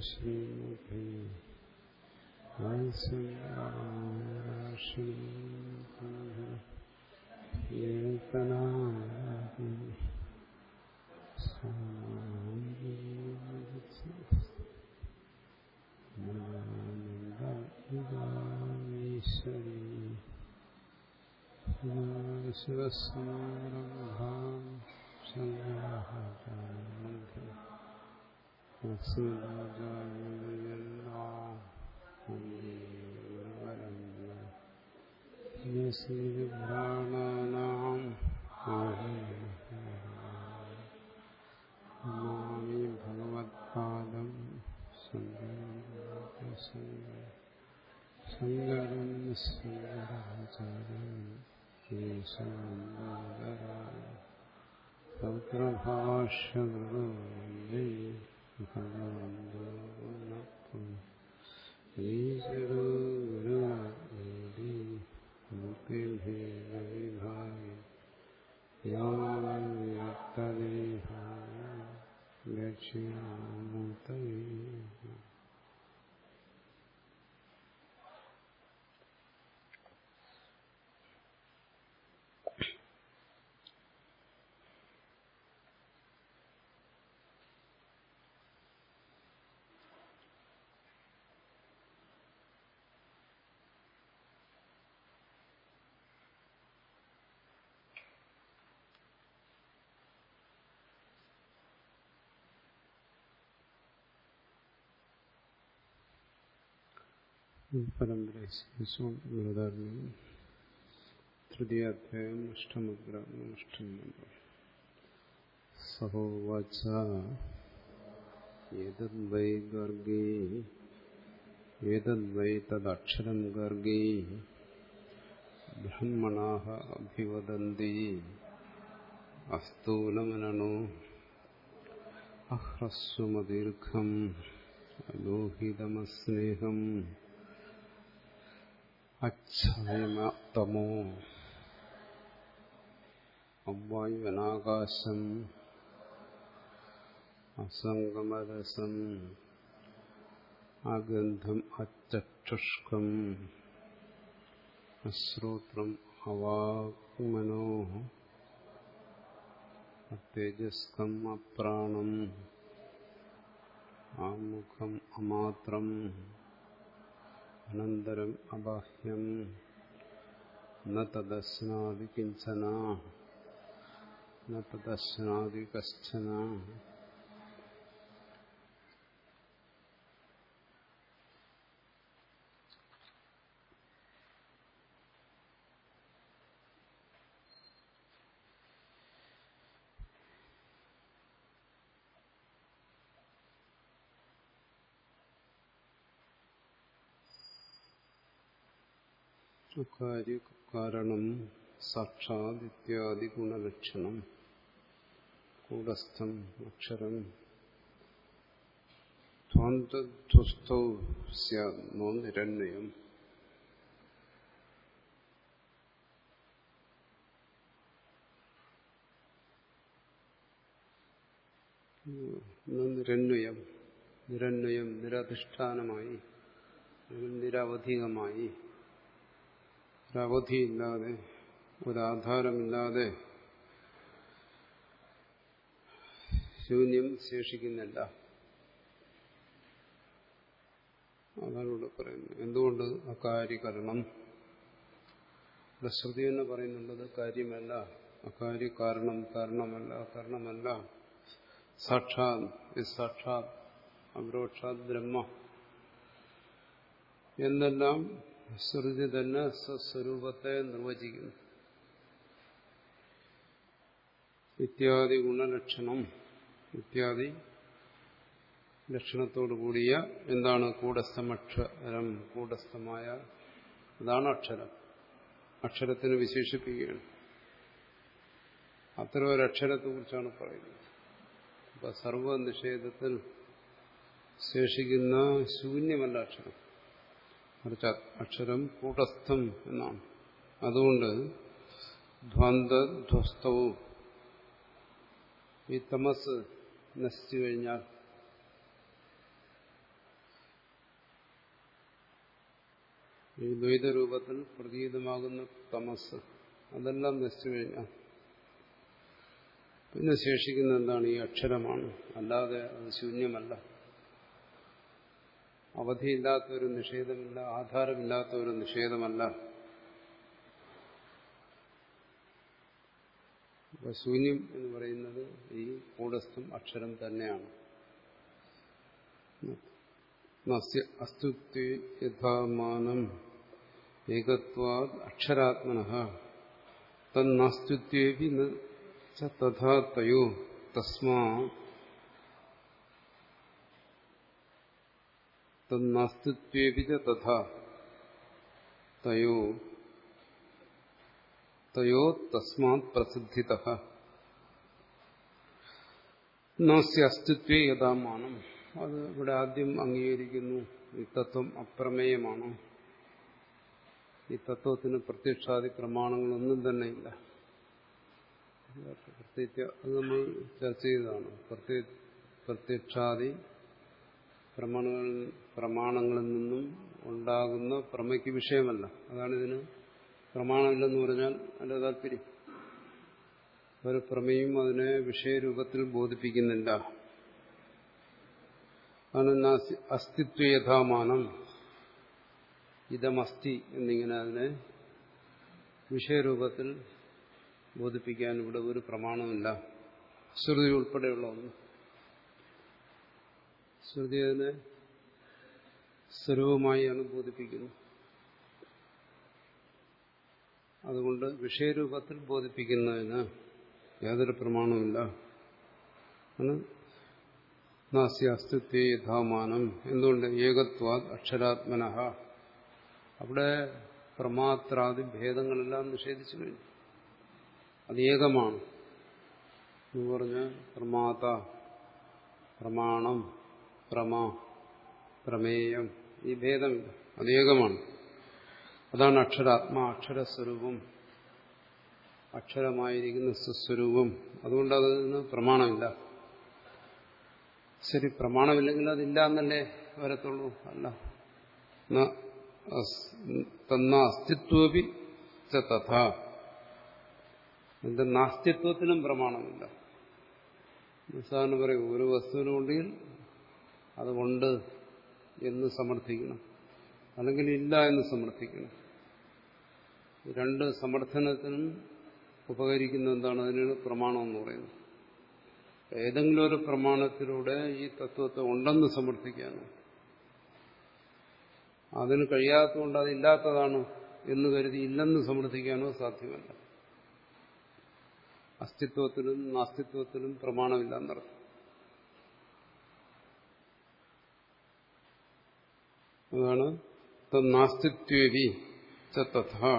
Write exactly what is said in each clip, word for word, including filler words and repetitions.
ശ്രീമുഖേ ശിവസമാരംഭാം ശ്രീപുരാണാനാം നമാമി ഭഗവത്പാദം ശങ്കരം ശങ്കരാചാര്യം സൗത്രഭാഷ്യകൃതേ ഭഗവന്തോ ഈശ്വരോ ഗുരുരാജ്ഞേ മുക്തിഭേദവിഭാഗേ യാവദ്വിരക്തദേഹായ ദക്ഷിണാമൂർത്തയേ. പരമ്പരയും തൃതീയാധ്യായം അഷ്ടമഗ്രാമം സഹോവാച ഏതദ്വൈ ഗർഗേ ഏതദ്വൈ തദക്ഷരം ഗർഗേ ബ്രഹ്മണാഃ അഭിവദന്തി അസ്തൂലമനനോ അഹ്രസ്വമദീർഘം ലോഹിതമസ്നേഹം അച്ഛയമതമോ അവ്വായുവനാകാശം അസംഗമരസം അഗന്ധം അചക്ഷുഷ്കം അശ്രോത്രം അവാങ്മനോ അതേജസ്കം അപ്രാണം ആമുഖം അമാത്രം അനന്തരം അബാഹ്യം ന തദശ്നാദി കിഞ്ചന ന തദശ്നാദി കശ്ചന. കാരണം സാക്ഷാത് ഇത്യാദി ഗുണലക്ഷണം കൂടസ്ഥം അക്ഷരം ധ്വന്തധ്വസ്തോ സ്യാത് നോ നിരന്വയം. നിരന്വയം നിരന്വയം നിരധിഷ്ഠാനമായി നിരവധികമായി ഒരവധിയില്ലാതെ ഒരാധാരമില്ലാതെ ശൂന്യം ശേഷിക്കുന്നില്ല. അതാണ് ഇവിടെ പറയുന്നത്. എന്തുകൊണ്ട് അകാര്യകരണം? ഇവിടെ ശ്രുതി എന്ന് പറയുന്നുള്ളത് കാര്യമല്ല, അകാര്യ കാരണം കാരണമല്ല കാരണമല്ല സാക്ഷാത് സാക്ഷാത് അപരോക്ഷാത് ബ്രഹ്മ എന്നെല്ലാം ശ്രുതി തന്നെ സ്വസ്വരൂപത്തെ നിർവചിക്കുന്നു. ഇത്യാദി ഗുണലക്ഷണം ഇത്യാദി ലക്ഷണത്തോടു കൂടിയ എന്താണ് കൂടസ്ഥമക്ഷരം, കൂടസ്ഥമായ അതാണ് അക്ഷരം. അക്ഷരത്തിന് വിശേഷിപ്പിക്കുകയാണ്. അത്ര ഒരക്ഷരത്തെ കുറിച്ചാണ് പറയുന്നത്. അപ്പൊ സർവനിഷേധത്തിൽ ശേഷിക്കുന്ന ശൂന്യമല്ല അക്ഷരം, മറിച്ച് അക്ഷരം കൂടസ്ഥം എന്നാണ്. അതുകൊണ്ട് ധ്വന്തധ്വസ്തവും ഈ തമസ് നശിച്ചു കഴിഞ്ഞാൽ ഈ ദ്വൈതരൂപത്തിൽ പ്രതീതമാകുന്ന തമസ് അതെല്ലാം നശിച്ചു കഴിഞ്ഞാൽ പിന്നെ ശേഷിക്കുന്ന എന്താണ്? ഈ അക്ഷരമാണ്. അല്ലാതെ അത് ശൂന്യമല്ല. അവധിയില്ലാത്ത ഒരു നിഷേധമില്ല, ആധാരമില്ലാത്ത ഒരു നിഷേധമല്ല. അപ്പൊ ശൂന്യം എന്ന് പറയുന്നത് ഈ കൂടസ്ഥം അക്ഷരം തന്നെയാണ്. അസ്തുത്വേ യഥാമാനം ഏകത്വാദ് അക്ഷരാത്മനഃ തന്നാസ്തുത്വേപി തഥാ തയോ തസ്മാ തന്നാസ്തുത്വേപി തഥാ തയോ തയോ തസ്മാത് പ്രസിദ്ധിതഃ നാസ്യ അസ്തിത്വേ യഥാമാനം. അത് ഇവിടെ ആദ്യം അംഗീകരിക്കുന്നു. ഈ തത്വം അപ്രമേയമാണ്. ഈ തത്വത്തിന് പ്രത്യക്ഷാദി പ്രമാണങ്ങളൊന്നും തന്നെ ഇല്ല. പ്രത്യേക അത് നമ്മൾ ചർച്ച ചെയ്തതാണ്. പ്രത്യക്ഷാദി പ്രമാണങ്ങളിൽ പ്രമാണങ്ങളിൽ നിന്നും ഉണ്ടാകുന്ന പ്രമയ്ക്ക് വിഷയമല്ല. അതാണ് ഇതിന് പ്രമാണമില്ലെന്ന് പറഞ്ഞാൽ അതിന്റെ താല്പര്യം. ഒരു പ്രമേയം അതിനെ വിഷയരൂപത്തിൽ ബോധിപ്പിക്കുന്നില്ല. അതാണ് അസ്തിത്വ യഥാമാനം ഇതമസ്തി എന്നിങ്ങനെ അതിനെ വിഷയരൂപത്തിൽ ബോധിപ്പിക്കാൻ ഇവിടെ ഒരു പ്രമാണമില്ല. ശ്രുതി ഉൾപ്പെടെയുള്ള ഒന്ന്. ശ്രുതി അതിനെ സ്വരൂപമായാണ് ബോധിപ്പിക്കുന്നത്. അതുകൊണ്ട് വിഷയരൂപത്തിൽ ബോധിപ്പിക്കുന്നതിന് യാതൊരു പ്രമാണമില്ല. നാസ്യ അസ്തിത്വേ യഥാമാനം. എന്തുകൊണ്ട്? ഏകത്വാദ് അക്ഷരാത്മനഃ. അവിടെ പ്രമാത്രാദി ഭേദങ്ങളെല്ലാം നിഷേധിച്ചു കഴിഞ്ഞു. അത് ഏകമാണ് എന്ന് പറഞ്ഞ് പ്രമാത, പ്രമാണം, പ്രമ, പ്രമേയം ഈ ഭേദമില്ല. അത് ഏകമാണ്. അതാണ് അക്ഷരാത്മാ, അക്ഷരസ്വരൂപം, അക്ഷരമായിരിക്കുന്ന സ്വസ്വരൂപം. അതുകൊണ്ട് അതിന് പ്രമാണമില്ല. ശരി, പ്രമാണമില്ലെങ്കിൽ അതില്ല എന്നല്ലേ വരത്തുള്ളൂ. അല്ല, തന്ന അസ്തിത്വപി തഥാ. എന്റെ നാസ്തിത്വത്തിനും പ്രമാണമില്ല. സാധാരണ പറയും ഒരു വസ്തുവിനുണ്ടെങ്കിൽ അതുകൊണ്ട് എന്ന് സമർത്ഥിക്കണം, അല്ലെങ്കിൽ ഇല്ല എന്ന് സമർത്ഥിക്കണം. രണ്ട് സമർത്ഥനത്തിനും ഉപകരിക്കുന്ന എന്താണ്? അതിനാണ് പ്രമാണം എന്ന് പറയുന്നത്. ഏതെങ്കിലും ഒരു പ്രമാണത്തിലൂടെ ഈ തത്വത്തെ ഉണ്ടെന്ന് സമർത്ഥിക്കാനോ അതിന് കഴിയാത്തതുകൊണ്ട് അതില്ലാത്തതാണ് എന്ന് കരുതി ഇല്ലെന്ന് സമർത്ഥിക്കാനോ സാധ്യമല്ല. അസ്തിത്വത്തിലും നാസ്തിത്വത്തിലും പ്രമാണമില്ല എന്നർത്ഥം. അതാണ് നാസ്തിത്വേവി തഥാ.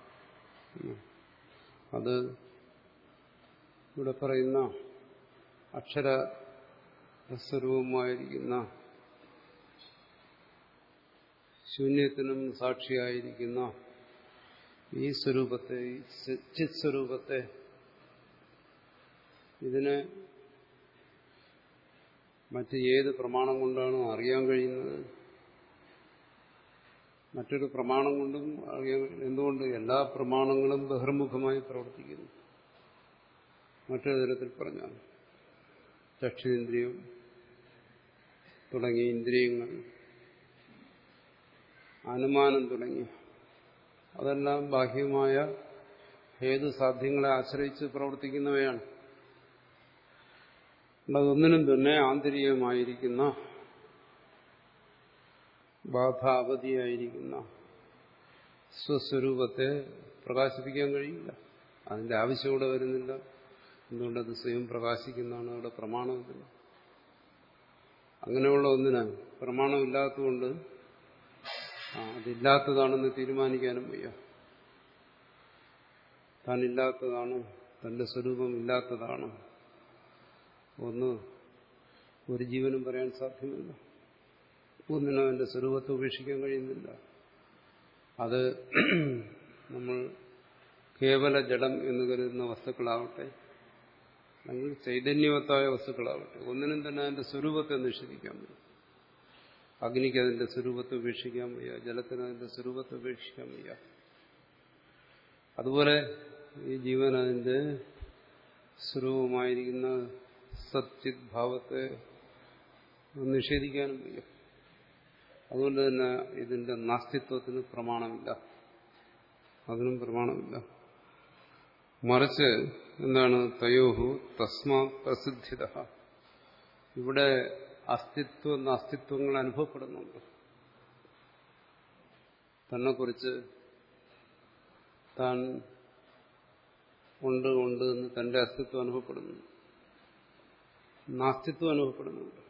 അത് ഇവിടെ പറയുന്ന അക്ഷരസ്വരൂപമായിരിക്കുന്ന ശൂന്യത്തിനും സാക്ഷിയായിരിക്കുന്ന ഈ സ്വരൂപത്തെ, ഈ ചിത് സ്വരൂപത്തെ, ഇതിനെ മറ്റ് ഏത് പ്രമാണം കൊണ്ടാണോ അറിയാൻ കഴിയുന്നത്? മറ്റൊരു പ്രമാണം കൊണ്ടും അറിയാൻ. എന്തുകൊണ്ട്? എല്ലാ പ്രമാണങ്ങളും ബഹിർമുഖമായി പ്രവർത്തിക്കുന്നു. മറ്റൊരു തരത്തിൽ പറഞ്ഞാൽ ചക്ഷുരേന്ദ്രിയം തുടങ്ങിയ ഇന്ദ്രിയങ്ങൾ, അനുമാനം തുടങ്ങി അതെല്ലാം ബാഹ്യമായ ഹേതുസാധ്യങ്ങളെ ആശ്രയിച്ച് പ്രവർത്തിക്കുന്നവയാണ്. അതൊന്നിനും തന്നെ ആന്തരികമായിരിക്കുന്ന ബാധാവധിയായിരിക്കുന്ന സ്വസ്വരൂപത്തെ പ്രകാശിപ്പിക്കാൻ കഴിയില്ല. അതിന്റെ ആവശ്യം ഇവിടെ വരുന്നില്ല. എന്തുകൊണ്ടത് സ്വയം പ്രകാശിക്കുന്നതാണ്. അവിടെ പ്രമാണമില്ല. അങ്ങനെയുള്ള ഒന്നിന് പ്രമാണമില്ലാത്തതുകൊണ്ട് അതില്ലാത്തതാണെന്ന് തീരുമാനിക്കാനും വയ്യ. താനില്ലാത്തതാണ്, തന്റെ സ്വരൂപം ഇല്ലാത്തതാണ് ഒന്ന് ഒരു ജീവനും പറയാൻ സാധ്യമല്ല. ഒന്നിനും അതിന്റെ സ്വരൂപത്തെ ഉപേക്ഷിക്കാൻ കഴിയുന്നില്ല. അത് നമ്മൾ കേവല ജഡം എന്ന് കരുതുന്ന വസ്തുക്കളാവട്ടെ, അല്ലെങ്കിൽ ചൈതന്യവത്തായ വസ്തുക്കളാവട്ടെ, ഒന്നിനും തന്നെ അതിന്റെ സ്വരൂപത്തെ നിഷേധിക്കാൻ പറ്റും. അഗ്നിക്ക് അതിന്റെ സ്വരൂപത്തെ ഉപേക്ഷിക്കാൻ വയ്യ, ജലത്തിന് അതിന്റെ സ്വരൂപത്തെ ഉപേക്ഷിക്കാൻ വയ്യ. അതുപോലെ ഈ ജീവൻ അതിന്റെ സ്വരൂപമായിരിക്കുന്ന സച്ചിത് ഭാവത്തെ നിഷേധിക്കാനും വയ്യ. അതുകൊണ്ട് തന്നെ ഇതിന്റെ നാസ്തിത്വത്തിന് പ്രമാണമില്ല, അതിനും പ്രമാണമില്ല. മറിച്ച് എന്താണ്? തയോഹു തസ്മാ പ്രസിദ്ധിത. ഇവിടെ അസ്തിത്വ നാസ്തിത്വങ്ങൾ അനുഭവപ്പെടുന്നുണ്ട്. തന്നെക്കുറിച്ച് താൻ ഉണ്ട് ഉണ്ട് എന്ന് തന്റെ അസ്തിത്വം അനുഭവപ്പെടുന്നു, നാസ്തിത്വം അനുഭവപ്പെടുന്നുണ്ട്.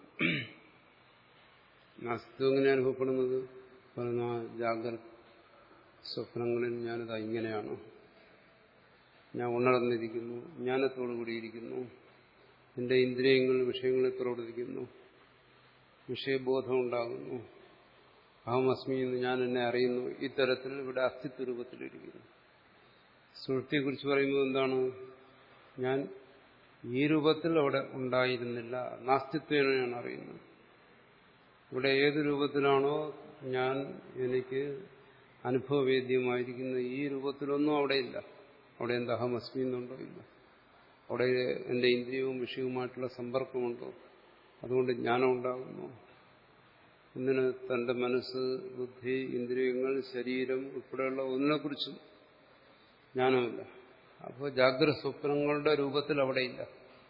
നാസ്തിത്വം എങ്ങനെ അനുഭവപ്പെടുന്നത്? പറഞ്ഞ ജാഗ്രത സ്വപ്നങ്ങളിൽ ഞാനിതാ ഇങ്ങനെയാണ്, ഞാൻ ഉണർന്നിരിക്കുന്നു, ജ്ഞാനത്തോടു കൂടിയിരിക്കുന്നു, എന്റെ ഇന്ദ്രിയങ്ങൾ വിഷയങ്ങളിൽ പ്രവർത്തിക്കുന്നു, വിഷയബോധം ഉണ്ടാകുന്നു, അഹമസ്മി എന്ന് ഞാൻ എന്നെ അറിയുന്നു. ഇത്തരത്തിൽ ഇവിടെ അസ്തിത്വ രൂപത്തിലിരിക്കുന്നു. സുഷുപ്തിയെക്കുറിച്ച് പറയുമ്പോൾ എന്താണ്? ഞാൻ ഈ രൂപത്തിൽ അവിടെ ഉണ്ടായിരുന്നില്ല, നാസ്തിത്വമാണ് അറിയുന്നത്. ഇവിടെ ഏത് രൂപത്തിലാണോ ഞാൻ എനിക്ക് അനുഭവവേദ്യമായിരിക്കുന്ന ഈ രൂപത്തിലൊന്നും അവിടെയില്ല. അവിടെ എന്താ അഹമസ്മി എന്നുണ്ടോ? ഇല്ല. അവിടെ എന്റെ ഇന്ദ്രിയവും വിഷയവുമായിട്ടുള്ള സമ്പർക്കമുണ്ടോ? അതുകൊണ്ട് ജ്ഞാനം ഉണ്ടാകുന്നു. ഇതിന് തന്റെ മനസ്സ്, ബുദ്ധി, ഇന്ദ്രിയങ്ങൾ, ശരീരം ഉൾപ്പെടെയുള്ള ഒന്നിനെക്കുറിച്ചും ജ്ഞാനമില്ല. അപ്പോൾ ജാഗ്രത സ്വപ്നങ്ങളുടെ രൂപത്തിൽ അവിടെയില്ല,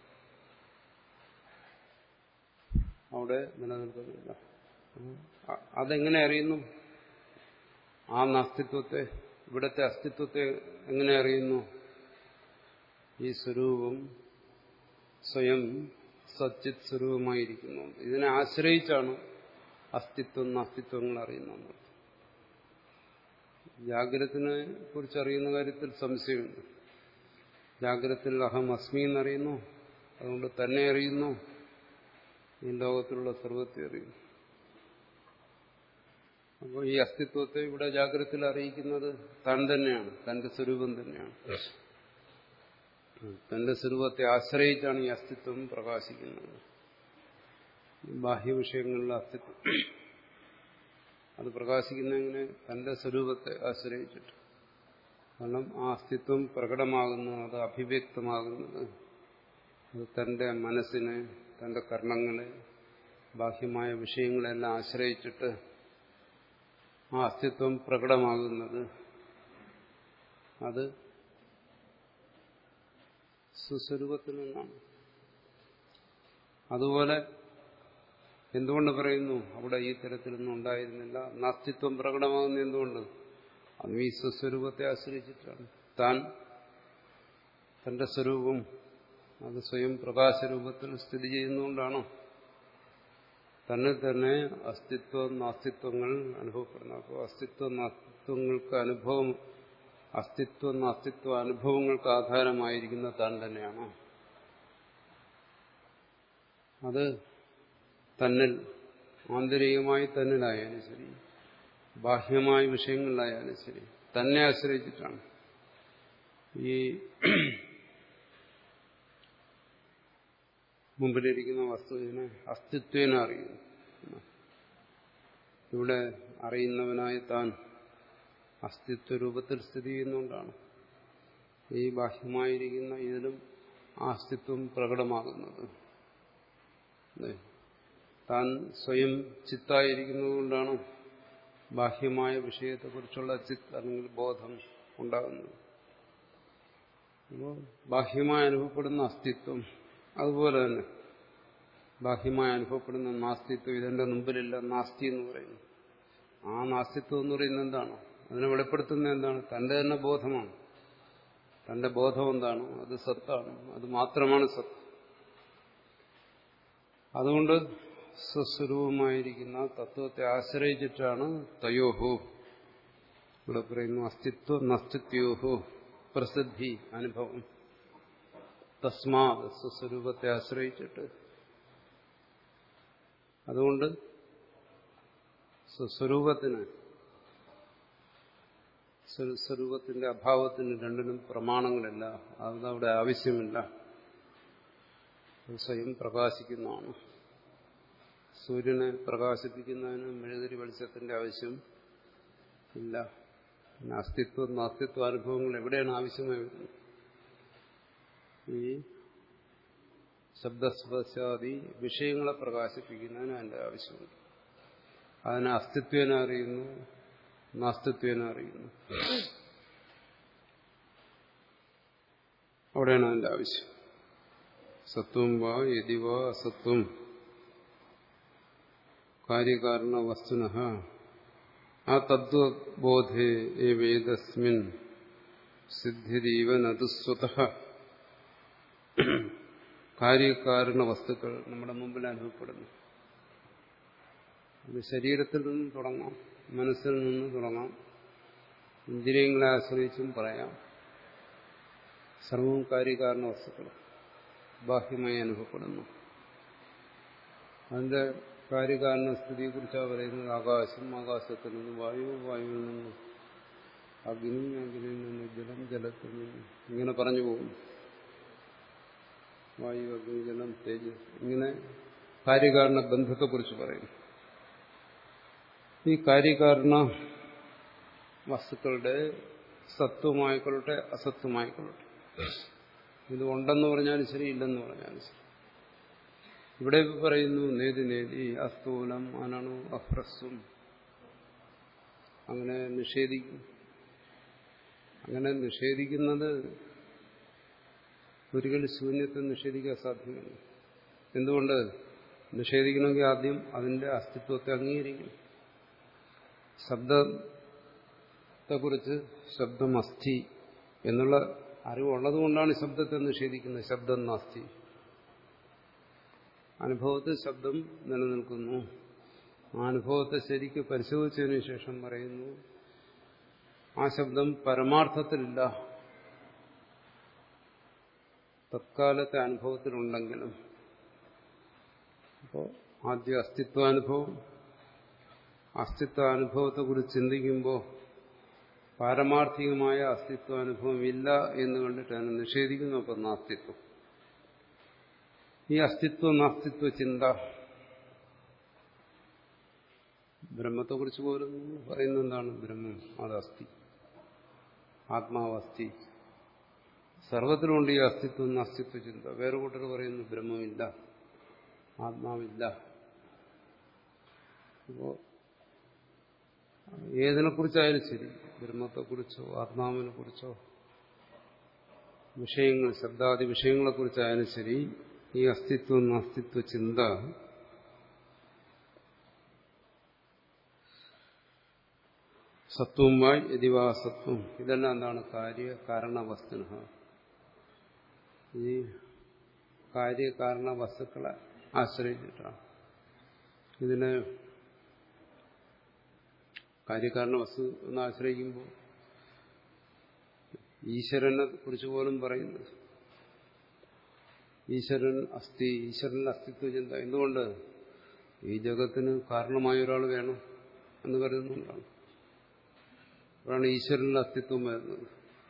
അവിടെ നിലനിൽക്കുന്നില്ല. അതെങ്ങനെ അറിയുന്നു? ആ നാസ്തിത്വത്തെ, ഇവിടുത്തെ അസ്തിത്വത്തെ എങ്ങനെ അറിയുന്നു? ഈ സ്വരൂപം സ്വയം സച്ചിത് സ്വരൂപമായിരിക്കുന്നു. ഇതിനെ ആശ്രയിച്ചാണ് അസ്തിത്വം നാസ്തിത്വങ്ങൾ അറിയുന്നത്. ജാഗ്രതത്തിനെ കുറിച്ച് അറിയുന്ന കാര്യത്തിൽ സംശയമുണ്ട്. ജാഗ്രതത്തിൽ അഹം അസ്മി എന്നറിയുന്നു, അതുകൊണ്ട് തന്നെ അറിയുന്നു, ഈ ലോകത്തിലുള്ള സർവത്തെ അറിയുന്നു. അപ്പോൾ ഈ അസ്തിത്വത്തെ ഇവിടെ ജാഗ്രതത്തിൽ അറിയിക്കുന്നത് താൻ തന്നെയാണ്, തന്റെ സ്വരൂപം തന്നെയാണ്. തന്റെ സ്വരൂപത്തെ ആശ്രയിച്ചാണ് ഈ അസ്തിത്വം പ്രകാശിക്കുന്നത്. ബാഹ്യവിഷയങ്ങളിലെ അസ്തിത്വം അത് പ്രകാശിക്കുന്നതെങ്ങനെ? തന്റെ സ്വരൂപത്തെ ആശ്രയിച്ചിട്ട്. കാരണം ആ അസ്തിത്വം പ്രകടമാകുന്നത്, അത് അഭിവ്യക്തമാകുന്നത് അത് തന്റെ മനസ്സിനെ, തന്റെ കർണങ്ങളെ, ബാഹ്യമായ വിഷയങ്ങളെല്ലാം ആശ്രയിച്ചിട്ട് ആ അസ്തിത്വം പ്രകടമാകുന്നത് അത് സുസ്വരൂപത്തിൽ നിന്നാണ്. അതുപോലെ എന്തുകൊണ്ട് പറയുന്നു അവിടെ ഈ തരത്തിലൊന്നും ഉണ്ടായിരുന്നില്ല? നാസ്തിത്വം പ്രകടമാകുന്ന എന്തുകൊണ്ട്? അത് ഈ സ്വസ്വരൂപത്തെ ആശ്രയിച്ചിട്ടാണ്. താൻ തന്റെ സ്വരൂപം അത് സ്വയം പ്രകാശരൂപത്തിൽ സ്ഥിതി ചെയ്യുന്നതുകൊണ്ടാണോ തന്നെ തന്നെ അസ്തിത്വ നാസ്തിത്വങ്ങൾ അനുഭവപ്പെടുന്നു? അപ്പോൾ അസ്തിത്വ നാസ്തിത്വങ്ങൾക്ക് അനുഭവം, അസ്തിത്വ നാസ്തിത്വ അനുഭവങ്ങൾക്ക് ആധാരമായിരിക്കുന്ന താൻ തന്നെയാണോ? അത് തന്നിൽ ആന്തരികമായി തന്നിലായാലും ശരി, ബാഹ്യമായ വിഷയങ്ങളിലായാലും ശരി, തന്നെ ആശ്രയിച്ചിട്ടാണ് ഈ മുമ്പിലിരിക്കുന്ന വസ്തുവിനെ അസ്തിത്വേന അറിയുന്നു. ഇവിടെ അറിയുന്നവനായ താൻ അസ്തിത്വ രൂപത്തിൽ സ്ഥിതി ചെയ്യുന്നതുകൊണ്ടാണ് ഈ ബാഹ്യമായിരിക്കുന്ന ഇതിലും ആ അസ്തിത്വം പ്രകടമാകുന്നത്. താൻ സ്വയം ചിത്തായിരിക്കുന്നതുകൊണ്ടാണ് ബാഹ്യമായ വിഷയത്തെക്കുറിച്ചുള്ള ചിത്ത് അല്ലെങ്കിൽ ബോധം ഉണ്ടാകുന്നത്. അപ്പോൾ ബാഹ്യമായി അനുഭവപ്പെടുന്ന അസ്തിത്വം, അതുപോലെ തന്നെ ബാഹ്യമായി അനുഭവപ്പെടുന്ന നാസ്തിത്വം, ഇതെന്റെ മുമ്പിലില്ല, നാസ്തി എന്ന് പറയുന്നു. ആ നാസ്തിത്വം എന്ന് പറയുന്നത് എന്താണ്? അതിനെ വെളിപ്പെടുത്തുന്നത് എന്താണ്? തന്റെ തന്നെ ബോധമാണ്. തന്റെ ബോധം എന്താണ്? അത് സത്താണ്, അത് മാത്രമാണ് സത്ത്. അതുകൊണ്ട് സ്വസ്വരൂപമായിരിക്കുന്ന തത്വത്തെ ആശ്രയിച്ചിട്ടാണ് തയോഹോ, ഇവിടെ പറയുന്നു അസ്തിത്വ നസ്തിത്യോഹോ പ്രസിദ്ധി അനുഭവം. തസ്മാ സ്വസ്വരൂപത്തെ ആശ്രയിച്ചിട്ട്, അതുകൊണ്ട് സ്വസ്വരൂപത്തിന്, സ്വരൂപത്തിന്റെ അഭാവത്തിന് രണ്ടിനും പ്രമാണങ്ങളില്ല, അതവിടെ ആവശ്യമില്ല. സ്വയം പ്രകാശിക്കുന്നതാണ്. സൂര്യനെ പ്രകാശിപ്പിക്കുന്നതിന് മെഴുകുതിരി വെളിച്ചത്തിന്റെ ആവശ്യം ഇല്ല. പിന്നെ അസ്തിത്വം നാസ്തിത്വ അനുഭവങ്ങൾ എവിടെയാണ് ആവശ്യമായി വരുന്നത്? ഈ ശബ്ദസ്പർശാദി വിഷയങ്ങളെ പ്രകാശിപ്പിക്കുന്നതിന് അതിൻ്റെ ആവശ്യമുണ്ട്. അതിനെ അസ്തിത്വേന അറിയുന്നു, നാസ്തിത്വേന അറിയുന്നു. അവിടെയാണ് അതിൻ്റെ ആവശ്യം. സത്വം വാ യതി വാ അസത്വം കാര്യകാരണ വസ്തുനഃ ആ തദ്വബോധേ ഏവേദസ്മിൻ സിദ്ധിരീവ നതുസ്വതഃ. കാര്യകാരണ വസ്തുക്കൾ നമ്മുടെ മുമ്പിൽ അനുഭവപ്പെടുന്നു. അത് ശരീരത്തിൽ നിന്നും തുടങ്ങാം, മനസ്സിൽ നിന്ന് തുടങ്ങാം, ഇന്ദ്രിയങ്ങളെ ആശ്രയിച്ചും പറയാം. സർവവും കാര്യകാരണ വസ്തുക്കൾ ബാഹ്യമായി അനുഭവപ്പെടുന്നു. അതിന്റെ കാര്യകാരണ സ്ഥിതിയെക്കുറിച്ചാണ് പറയുന്നത്. ആകാശം, ആകാശത്തിൽ നിന്ന് വായു, വായുവിൽ നിന്ന് അഗ്നി, അഗ്നിയിൽ നിന്ന് ജലം, ജലത്തിൽ നിന്ന് ഇങ്ങനെ പറഞ്ഞു പോകുന്നു. വായു, അഗ്നി, ജലം, തേജസ്, ഇങ്ങനെ കാര്യകാരണ ബന്ധത്തെക്കുറിച്ച് പറയുന്നു. ഈ കാര്യകാരണ വസ്തുക്കളുടെ സത്വമായിക്കൊള്ളട്ടെ അസത്വമായിക്കൊള്ളട്ടെ, ഇത് ഉണ്ടെന്ന് പറഞ്ഞാലും ശരി, ഇല്ലെന്ന് പറഞ്ഞാലും ശരി. ഇവിടെ പറയുന്നു നേതി നേതി അസ്ഥൂലം അനണു അഹ്രസ്വം, അങ്ങനെ നിഷേധിക്കും. അങ്ങനെ നിഷേധിക്കുന്നത് ഒരിക്കലും ശൂന്യത്തെ നിഷേധിക്കാൻ സാധ്യമല്ല. എന്തുകൊണ്ട്? നിഷേധിക്കണമെങ്കിൽ ആദ്യം അതിന്റെ അസ്തിത്വത്തെ അംഗീകരിക്കണം. ശബ്ദത്തെക്കുറിച്ച് ശബ്ദം അസ്ഥി എന്നുള്ള അറിവുള്ളതുകൊണ്ടാണ് ശബ്ദത്തെ നിഷേധിക്കുന്നത്. ശബ്ദം നാസ്തി. അനുഭവത്തിൽ ശബ്ദം നിലനിൽക്കുന്നു. ആ അനുഭവത്തെ ശരിക്ക് പരിശോധിച്ചതിന് ശേഷം പറയുന്നു ആ ശബ്ദം പരമാർത്ഥത്തിലില്ല, തത്കാലത്തെ അനുഭവത്തിലുണ്ടെങ്കിലും. അപ്പോൾ ആദ്യ അസ്തിത്വാനുഭവം, അസ്തിത്വാനുഭവത്തെക്കുറിച്ച് ചിന്തിക്കുമ്പോൾ പാരമാർത്ഥികമായ അസ്തിത്വാനുഭവം ഇല്ല എന്ന് കണ്ടിട്ട് അതിനെ നിഷേധിക്കുന്നു. അപ്പം നാസ്തിത്വം. ഈ അസ്തിത്വ നാസ്തിത്വ ചിന്ത ബ്രഹ്മത്തെക്കുറിച്ച് പോലും പറയുന്നത് എന്താണ്? ബ്രഹ്മം അത് അസ്ഥി, ആത്മാവ് അസ്ഥി. സർവത്തിലുണ്ട് ഈ അസ്തിത്വം നാസ്തിത്വ ചിന്ത. വേറെ കൂട്ടർ പറയുന്നു ബ്രഹ്മമില്ല, ആത്മാവില്ല. അപ്പോ ഏതിനെക്കുറിച്ചായാലും ശരി, ബ്രഹ്മത്തെക്കുറിച്ചോ ആത്മാവിനെ കുറിച്ചോ വിഷയങ്ങൾ, ശബ്ദാദി വിഷയങ്ങളെക്കുറിച്ചായാലും ശരി, ഈ അസ്തിത്വം നാസ്തിത്വ ചിന്ത സത്വം വായ് യതിവാ സത്വം, ഇതെല്ലാം എന്താണ്? കാര്യ കാരണ വസ്തുന. ഈ കാര്യകാരണ വസ്തുക്കളെ ആശ്രയിച്ചിട്ടാണ്. ഇതിന് കാര്യകാരണ വസ്തു എന്ന് ആശ്രയിക്കുമ്പോൾ ഈശ്വരനെ കുറിച്ച് പോലും പറയുന്നത് ഈശ്വരൻ അസ്ഥി, ഈശ്വരന്റെ അസ്തിത്വ ചിന്ത. എന്തുകൊണ്ട്? ഈ ജഗത്തിന് കാരണമായ ഒരാൾ വേണം എന്ന് കരുതുന്നുകൊണ്ടാണ്. അതാണ് ഈശ്വരന്റെ അസ്തിത്വം വരുന്നത്.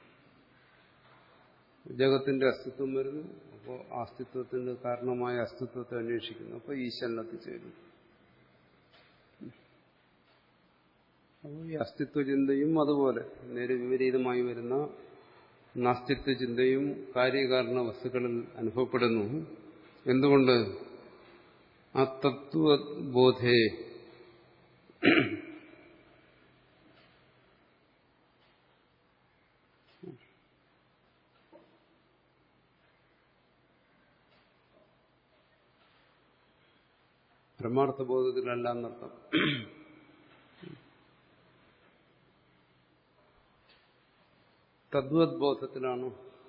ജഗത്തിന്റെ അസ്തിത്വം വരുന്നു. അപ്പോൾ ആ അസ്തിത്വത്തിന്റെ കാരണമായ അസ്തിത്വത്തെ അന്വേഷിക്കുന്നു. അപ്പോൾ ഈശ്വരൻ എത്തിച്ചേരുന്നു. അപ്പോൾ ഈ അസ്തിത്വ ചിന്തയും അതുപോലെ നേരെ വിപരീതമായി വരുന്ന നാസ്തിത്വ ചിന്തയും കാര്യകാരണ വസ്തുക്കളിൽ അനുഭവപ്പെടുന്നു. എന്തുകൊണ്ട്? ആ തത്വബോധേ പരമാർത്ഥബോധത്തിലല്ല എന്നർത്ഥം. തദ്വദ്ബോധത്തിലാണ്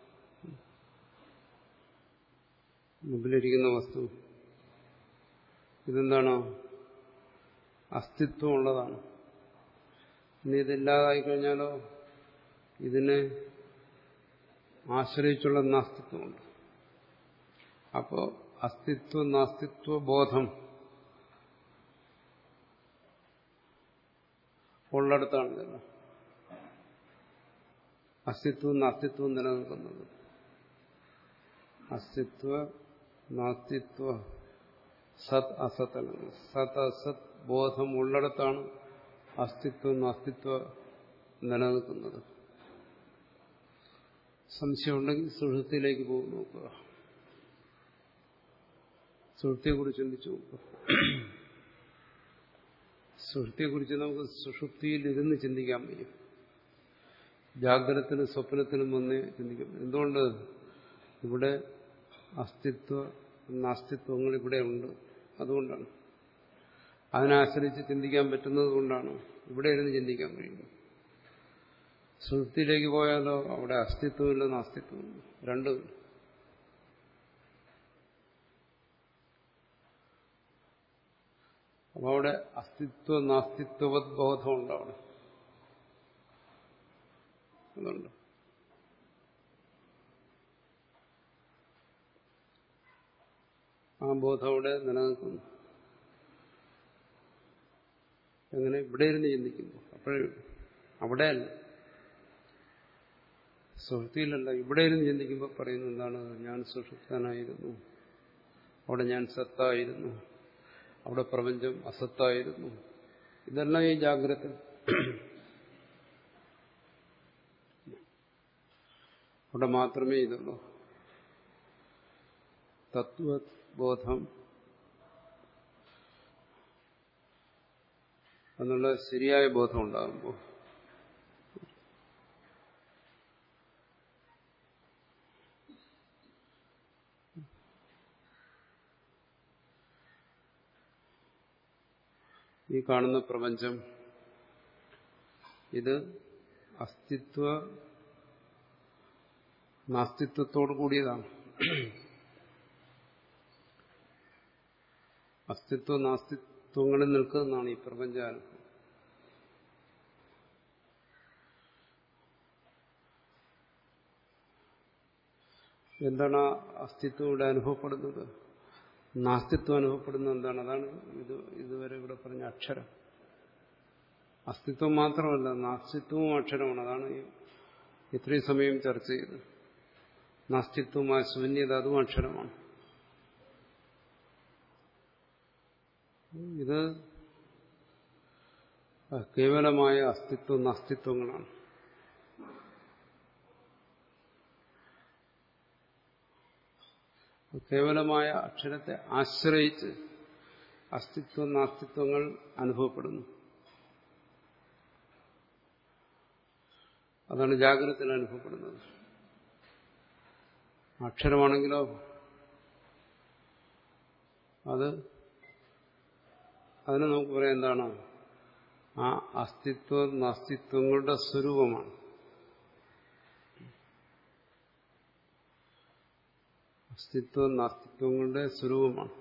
മുമ്പിലിരിക്കുന്ന വസ്തു. ഇതെന്താണ്? അസ്തിത്വമുള്ളതാണ്. ഇനി ഇതില്ലാതായി കഴിഞ്ഞാലോ ഇതിനെ ആശ്രയിച്ചുള്ള നാസ്തിത്വമുണ്ട്. അപ്പോൾ അസ്തിത്വ നാസ്തിത്വ ബോധം ഉള്ളിടത്താണ് ഇതെല്ലാം അസ്തിത്വവും നാസ്തിത്വവും നിലനിൽക്കുന്നത്. അസ്തിത്വ നാസ്തിത്വ സത് അസത്ത്. സത് അസത് ബോധം ഉള്ളിടത്താണ് അസ്തിത്വം നാസ്തിത്വം നിലനിൽക്കുന്നത്. സംശയം ഉണ്ടെങ്കിൽ സുഷുപ്തിയിലേക്ക് പോകും നോക്കുക. സുഷുപ്തിയെക്കുറിച്ച് ചിന്തിച്ചു നോക്കുക. സുഷുപ്തിയെക്കുറിച്ച് നമുക്ക് സുഷുപ്തിയിൽ ഇരുന്ന് ചിന്തിക്കാൻ വയ്യും. ജാഗ്രതത്തിനും സ്വപ്നത്തിനും വന്നേ ചിന്തിക്കും. എന്തുകൊണ്ട്? ഇവിടെ അസ്തിത്വ നാസ്തിത്വങ്ങൾ ഇവിടെ ഉണ്ട്. അതുകൊണ്ടാണ്. അതിനാശ്രയിച്ച് ചിന്തിക്കാൻ പറ്റുന്നത് കൊണ്ടാണ് ഇവിടെ ഇരുന്ന് ചിന്തിക്കാൻ കഴിയുന്നത്. സുഷുപ്തിയിലേക്ക് പോയാലോ അവിടെ അസ്തിത്വമില്ല നാസ്തിത്വമില്ല, രണ്ടുമില്ല. അപ്പൊ അവിടെ അസ്തിത്വ നാസ്തിത്വവത് ബോധം ഉണ്ടാവണം. അതുണ്ട്. ആ ബോധം അവിടെ നിലനിൽക്കുന്നു. എങ്ങനെ? ഇവിടെ ഇരുന്ന് ചിന്തിക്കുന്നു. അപ്പോഴേ അവിടെയല്ല, സുഷുപ്തിയിലല്ല, ഇവിടെ ഇരുന്ന് ചിന്തിക്കുമ്പോൾ പറയുന്നത് എന്താണ്? ഞാൻ സുഷുപ്തനായിരുന്നു, അവിടെ ഞാൻ സത്തായിരുന്നു, അവിടെ പ്രപഞ്ചം അസത്തായിരുന്നു. ഇതെല്ലാം ഈ ജാഗ്രത. അവിടെ മാത്രമേ ഇതുള്ളൂ. തത്വബോധം എന്നുള്ള ശരിയായ ബോധം ഉണ്ടാകുമ്പോൾ ഈ കാണുന്ന പ്രപഞ്ചം ഇത് അസ്തിത്വ നാസ്തിത്വത്തോടു കൂടിയതാണ്. അസ്തിത്വ നാസ്തിത്വങ്ങളിൽ നിൽക്കുന്നതാണ് ഈ പ്രപഞ്ചാനുഭവം. എന്താണ് അസ്തിത്വം ഇവിടെ അനുഭവപ്പെടുന്നത്? നാസ്തിത്വം അനുഭവപ്പെടുന്നത് എന്താണ്? അതാണ് ഇത് ഇതുവരെ ഇവിടെ പറഞ്ഞ അക്ഷരം. അസ്തിത്വം മാത്രമല്ല, നാസ്തിത്വവും അക്ഷരമാണ്. അതാണ് ഇത്രയും സമയം ചർച്ച ചെയ്തത്. നാസ്തിത്വമായ ശൂന്യത, അതും അക്ഷരമാണ്. ഇത് കേവലമായ അസ്തിത്വ നാസ്തിത്വങ്ങളാണ്. കേവലമായ അക്ഷരത്തെ ആശ്രയിച്ച് അസ്തിത്വ നാസ്തിത്വങ്ങൾ അനുഭവപ്പെടുന്നു. അതാണ് ജാഗ്രതയിൽ അനുഭവപ്പെടുന്നത്. അക്ഷരമാണെങ്കിലോ അത് അതിന് നമുക്ക് പറയാം എന്താണ്? ആ അസ്തിത്വ നാസ്തിത്വങ്ങളുടെ സ്വരൂപമാണ്. അസ്തിത്വ നാസ്തിത്വങ്ങളുടെ സ്വരൂപമാണ്.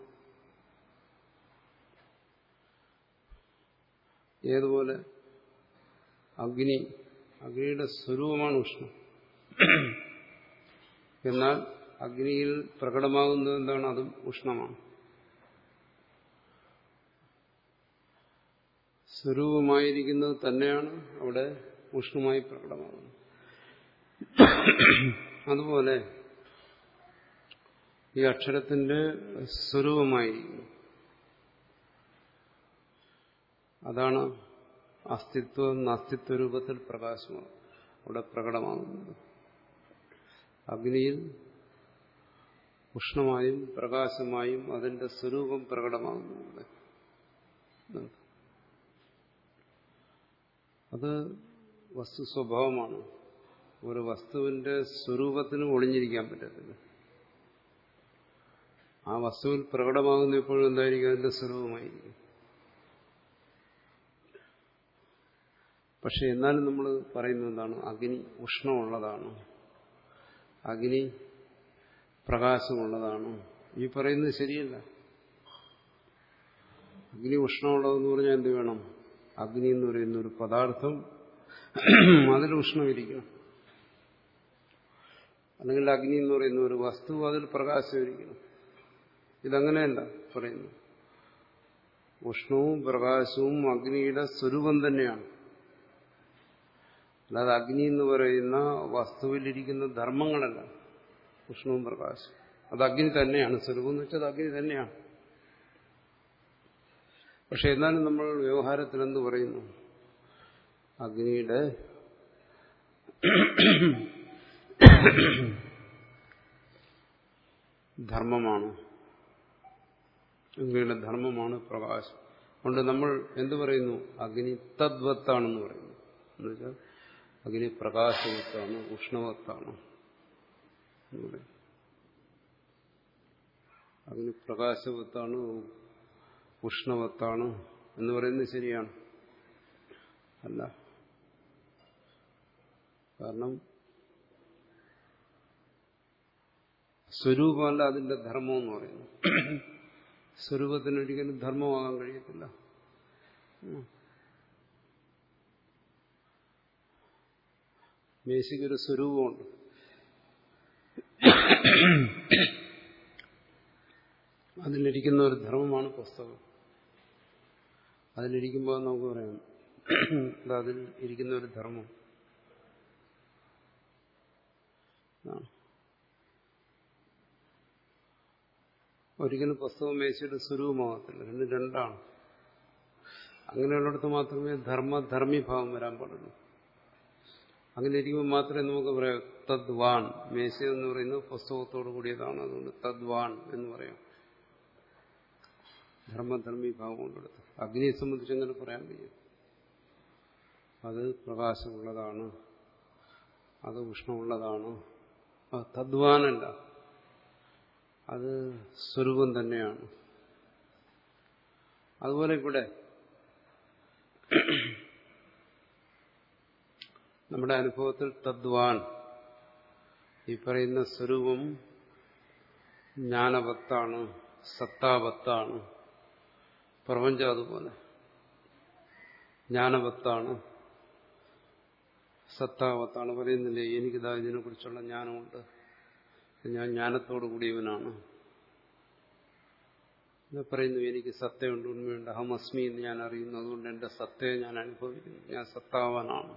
ഏതുപോലെ അഗ്നി, അഗ്നിയുടെ സ്വരൂപമാണ് ഉഷ്ണം. എന്നാൽ അഗ്നിയിൽ പ്രകടമാകുന്നത് എന്താണ്? അതും ഉഷ്ണമാണ്. സ്വരൂപമായിരിക്കുന്നത് തന്നെയാണ് അവിടെ ഉഷ്ണമായി പ്രകടമാകുന്നത്. അതുപോലെ ഈ അക്ഷരത്തിന്റെ സ്വരൂപമായിരിക്കുന്നു. അതാണ് അസ്തിത്വ നാസ്തിത്വ രൂപത്തിൽ പ്രകാശമാണ് അവിടെ പ്രകടമാകുന്നത്. അഗ്നിയിൽ ഉഷ്ണമായും പ്രകാശമായും അതിന്റെ സ്വരൂപം പ്രകടമാകുന്നുണ്ട്. അത് വസ്തു സ്വഭാവമാണ്. ഒരു വസ്തുവിന്റെ സ്വരൂപത്തിന് ഒളിഞ്ഞിരിക്കാൻ പറ്റത്തില്ല. ആ വസ്തുവിൽ പ്രകടമാകുന്ന എപ്പോഴും എന്തായിരിക്കും? അതിന്റെ സ്വരൂപമായിരിക്കും. പക്ഷെ എന്നാലും നമ്മൾ പറയുന്നത് എന്താണ്? അഗ്നി ഉഷ്ണമുള്ളതാണ്, അഗ്നി പ്രകാശമുള്ളതാണ്. ഈ പറയുന്നത് ശരിയല്ല. അഗ്നി ഉഷ്ണമുള്ളതെന്ന് പറഞ്ഞാൽ എന്ത് വേണം? അഗ്നി എന്ന് പറയുന്ന ഒരു പദാർത്ഥം അതിൽ ഉഷ്ണമിരിക്കണം. അല്ലെങ്കിൽ അഗ്നി എന്ന് പറയുന്ന ഒരു വസ്തു അതിൽ പ്രകാശമിരിക്കണം. ഇതങ്ങനെയല്ല പറയുന്നു. ഉഷ്ണവും പ്രകാശവും അഗ്നിയുടെ സ്വരൂപം തന്നെയാണ്. അല്ലാതെ അഗ്നി എന്ന് പറയുന്ന വസ്തുവിലിരിക്കുന്ന ധർമ്മങ്ങളല്ല ഉഷ്ണവും പ്രകാശവും. അത് അഗ്നി തന്നെയാണ്. സ്വരൂപം എന്ന് വെച്ചാൽ അഗ്നി തന്നെയാണ്. പക്ഷെ എന്നാലും നമ്മൾ വ്യവഹാരത്തിൽ എന്ത് പറയുന്നു? അഗ്നിയുടെ ധർമ്മമാണ്, അഗ്നിയുടെ ധർമ്മമാണ് പ്രകാശം. അതുകൊണ്ട് നമ്മൾ എന്ത് പറയുന്നു? അഗ്നി തദ്വത്താണെന്ന് പറയുന്നു. എന്നുവെച്ചാൽ അഗ്നി പ്രകാശവത്താണ്, ഉഷ്ണവത്താണ് എന്ന് പറയും. അഗ്നി പ്രകാശവത്താണ്, ഉഷ്ണവത്താണ് എന്ന് പറയുന്നത് ശരിയാണ്? അല്ല. കാരണം സ്വരൂപമല്ല അതിന്റെ ധർമ്മം എന്ന് പറയുന്നു. സ്വരൂപത്തിനൊരിക്കലും ധർമ്മമാകാൻ കഴിയത്തില്ല. മേശയ്ക്കൊരു സ്വരൂപമുണ്ട്. അതിലിരിക്കുന്ന ഒരു ധർമ്മമാണ് പുസ്തകം. അതിലിരിക്കുമ്പോൾ നമുക്ക് പറയാം അതിൽ ഇരിക്കുന്ന ഒരു ധർമ്മം. ഒരിക്കലും പുസ്തകം മേശയുടെ സ്വരൂപമാകത്തില്ല. രണ്ടും രണ്ടാണ്. അങ്ങനെയുള്ളിടത്ത് മാത്രമേ ധർമ്മധർമ്മീഭാവം വരാൻ പാടുള്ളൂ. അങ്ങനെ ഇരിക്കുമ്പോൾ മാത്രമേ നമുക്ക് പറയാം തദ്വാൻ. മേശ എന്ന് പറയുന്നത് പുസ്തകത്തോടു കൂടിയതാണ്, അതുകൊണ്ട് തദ്വാൻ എന്ന് പറയാം. ധർമ്മധർമ്മീഭാവം കൊണ്ടെടുത്ത് അഗ്നിയെ സംബന്ധിച്ച് അങ്ങനെ പറയാൻ കഴിയും. അത് പ്രകാശമുള്ളതാണ്, അത് ഉഷ്ണമുള്ളതാണ്. തദ്വാനല്ല, അത് സ്വരൂപം തന്നെയാണ്. അതുപോലെ ഇവിടെ നമ്മുടെ അനുഭവത്തിൽ തദ്വാൻ ഈ പറയുന്ന സ്വരൂപം ജ്ഞാനവത്താണ്, സത്താവത്താണ്. പ്രപഞ്ചം അതുപോലെ ജ്ഞാനവത്താണ്, സത്താവത്താണ്. പറയുന്നില്ലേ, എനിക്കിതാ ഇതിനെ കുറിച്ചുള്ള ജ്ഞാനമുണ്ട്, ഞാൻ ജ്ഞാനത്തോടു കൂടിയവനാണ്. പറയുന്നു എനിക്ക് സത്തയുണ്ട്, ഉണ്മയുണ്ട്, അഹമസ്മി എന്ന് ഞാൻ അറിയുന്നു, അതുകൊണ്ട് എന്റെ സത്തയെ ഞാൻ അനുഭവിക്കുന്നു, ഞാൻ സത്താവനാണ്.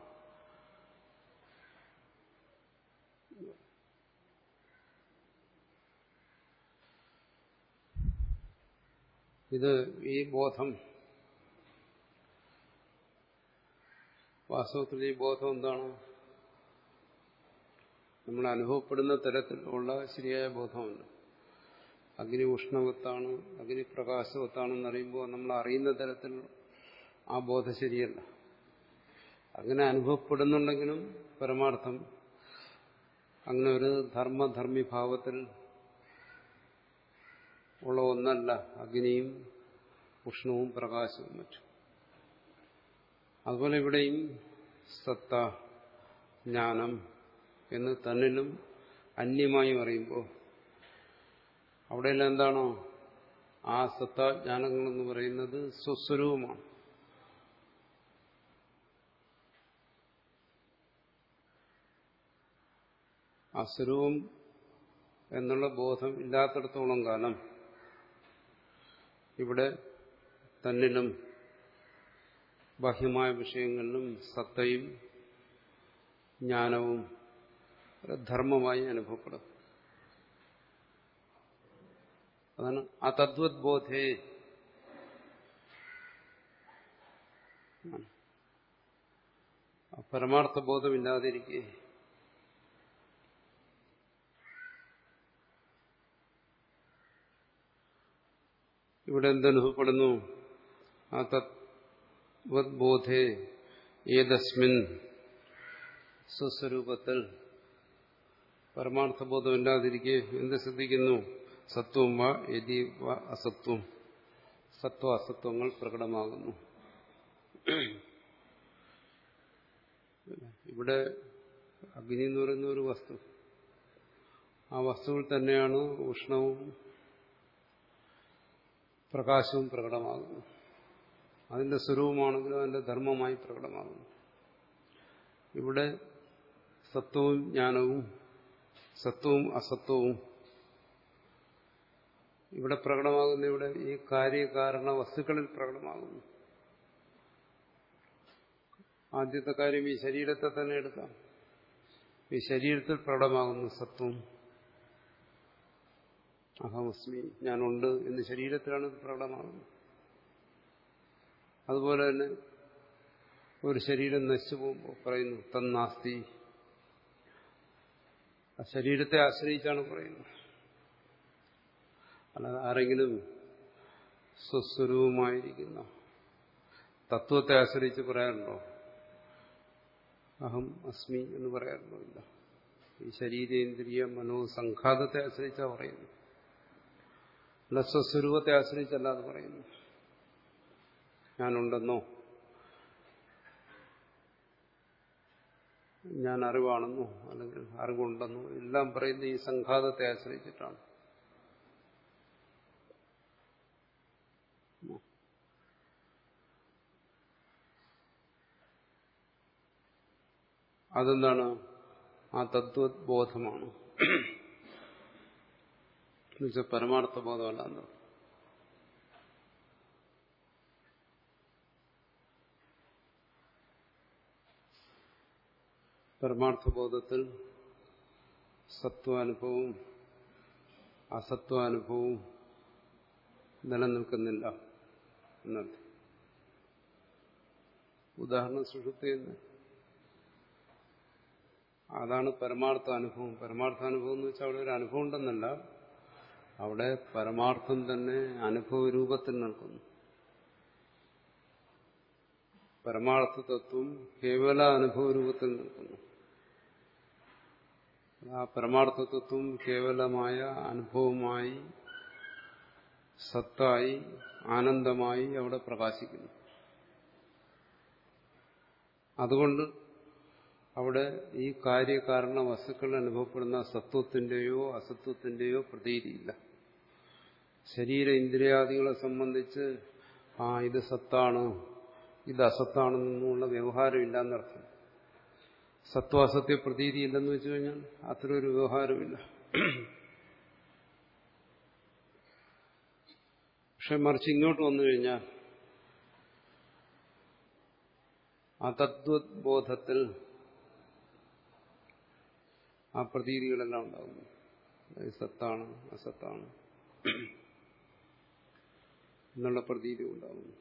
ഇത് ഈ ബോധം, വാസ്തവത്തിൽ ഈ ബോധം എന്താണ്? നമ്മൾ അനുഭവപ്പെടുന്ന തരത്തിലുള്ള ശരിയായ ബോധമല്ല. അഗ്നി ഉഷ്ണവത്താണ്, അഗ്നി പ്രകാശവത്താണെന്ന് അറിയുമ്പോൾ നമ്മൾ അറിയുന്ന തരത്തിൽ ആ ബോധം ശരിയല്ല. അങ്ങനെ അനുഭവപ്പെടുന്നുണ്ടെങ്കിലും പരമാർത്ഥം അങ്ങനെ ഒരു ധർമ്മധർമ്മിഭാവത്തിൽ ഉള്ള ഒന്നല്ല അഗ്നിയും ഉഷ്ണവും പ്രകാശവും മറ്റും. അതുപോലെ ഇവിടെയും സത്ത, ജ്ഞാനം എന്ന് തന്നിലും അന്യമായും അറിയുമ്പോൾ അവിടെയെല്ലാം എന്താണോ ആ സത്താജ്ഞാനങ്ങളെന്ന് പറയുന്നത് സ്വസ്വരൂപമാണ്. ആ സ്വരൂപം എന്നുള്ള ബോധം ഇല്ലാത്തിടത്തോളം കാലം ഇവിടെ തന്നിലും ബാഹ്യമായ വിഷയങ്ങളിലും സത്തയും ജ്ഞാനവും ധർമ്മമായി അനുഭവപ്പെടും. അതാണ് ആ തദ്വത് ബോധേ. പരമാർത്ഥ ബോധമില്ലാതിരിക്കെ ഇവിടെ എന്തനുഭവപ്പെടുന്നു? ആ തദ്വത് ബോധേ ഏതസ്മിൻ സ്വസ്വരൂപത്തിൽ പരമാർത്ഥബോധമില്ലാതിരിക്കെ എന്ത് ശ്രദ്ധിക്കുന്നു? സത്വം വ യതി വ അസത്വം, സത്വ അസത്വങ്ങൾ പ്രകടമാകുന്നു. ഇവിടെ അഗ്നി എന്ന് പറയുന്ന ഒരു വസ്തു, ആ വസ്തുവിൽ തന്നെയാണ് ഉഷ്ണവും പ്രകാശവും പ്രകടമാകുന്നു. അതിന്റെ സ്വരൂപമാണെങ്കിലും അതിന്റെ ധർമ്മമായി പ്രകടമാകുന്നു. ഇവിടെ സത്വവും ജ്ഞാനവും സത്വവും അസത്വവും ഇവിടെ പ്രകടമാകുന്ന ഇവിടെ ഈ കാര്യകാരണ വസ്തുക്കളിൽ പ്രകടമാകുന്നു. ആദ്യത്തെ കാര്യം ഈ ശരീരത്തെ തന്നെ എടുക്കാം. ഈ ശരീരത്തിൽ പ്രകടമാകുന്നു സത്വം, അഹമസ്മി, ഞാനുണ്ട് എന്ന് ശരീരത്തിലാണ് ഇത് പ്രകടമാകുന്നത്. അതുപോലെ തന്നെ ഒരു ശരീരം നശിച്ചു പോകുമ്പോൾ പറയുന്നു തന്നാസ്തി. ആ ശരീരത്തെ ആശ്രയിച്ചാണ് പറയുന്നത്. അല്ലാതെ ആരെങ്കിലും സ്വസ്വരൂപമായിരിക്കുന്ന തത്വത്തെ ആശ്രയിച്ച് പറയാറുണ്ടോ? അഹം അസ്മി എന്ന് പറയാറുണ്ടോ? ഇല്ല. ഈ ശരീരേന്ദ്രിയ മനോസംഘാതത്തെ ആശ്രയിച്ചാ പറയുന്നു. അല്ല, സ്വസ്വരൂപത്തെ ആശ്രയിച്ചല്ല അത് പറയുന്നു. ഞാനുണ്ടെന്നോ ഞാൻ അറിവാണെന്നോ അല്ലെങ്കിൽ അറിവുണ്ടെന്നോ എല്ലാം പറയുന്നത് ഈ സംഘാതത്തെ ആശ്രയിച്ചിട്ടാണ്. അതെന്താണ്? ആ തത്വബോധമാണ്. എന്നുവെച്ചാൽ പരമാർത്ഥ ബോധമല്ല. പരമാർത്ഥബോധത്തിൽ സത്വാനുഭവവും അസത്വാനുഭവവും നിലനിൽക്കുന്നില്ല എന്നർത്ഥം. ഉദാഹരണം സുഷുപ്തിയെന്ന്, അതാണ് പരമാർത്ഥ അനുഭവം. പരമാർത്ഥ അനുഭവം എന്ന് വെച്ചാൽ അവിടെ ഒരു അനുഭവം ഉണ്ടെന്നല്ല, അവിടെ പരമാർത്ഥം തന്നെ അനുഭവ രൂപത്തിൽ നിൽക്കുന്നു. പരമാർത്ഥ തത്വം കേവല അനുഭവ രൂപത്തിൽ നിൽക്കുന്നു. ആ പരമാർത്ഥ തത്വം കേവലമായ അനുഭവമായി, സത്തായി, ആനന്ദമായി അവിടെ പ്രകാശിക്കുന്നു. അതുകൊണ്ട് അവിടെ ഈ കാര്യകാരണ വസ്തുക്കൾ അനുഭവപ്പെടുന്ന സത്വത്തിന്റെയോ അസത്വത്തിന്റെയോ പ്രതീതിയില്ല. ശരീര ഇന്ദ്രിയാദികളെ സംബന്ധിച്ച് ആ ഇത് സത്താണ്, ഇത് അസത്താണെന്നുള്ള വ്യവഹാരമില്ല എന്നർത്ഥം. സത്വാസത്യ പ്രതീതിയില്ലെന്ന് വെച്ചു കഴിഞ്ഞാൽ അത്രയൊരു വ്യവഹാരമില്ല. പക്ഷെ മറിച്ച് ഇങ്ങോട്ട് വന്നു കഴിഞ്ഞാൽ ആ തത്വബോധത്തിൽ ആ പ്രതീതികളെല്ലാം ഉണ്ടാകുന്നു. സത്താണ് അസത്താണ് എന്നുള്ള പ്രതീതി ഉണ്ടാകുന്നു.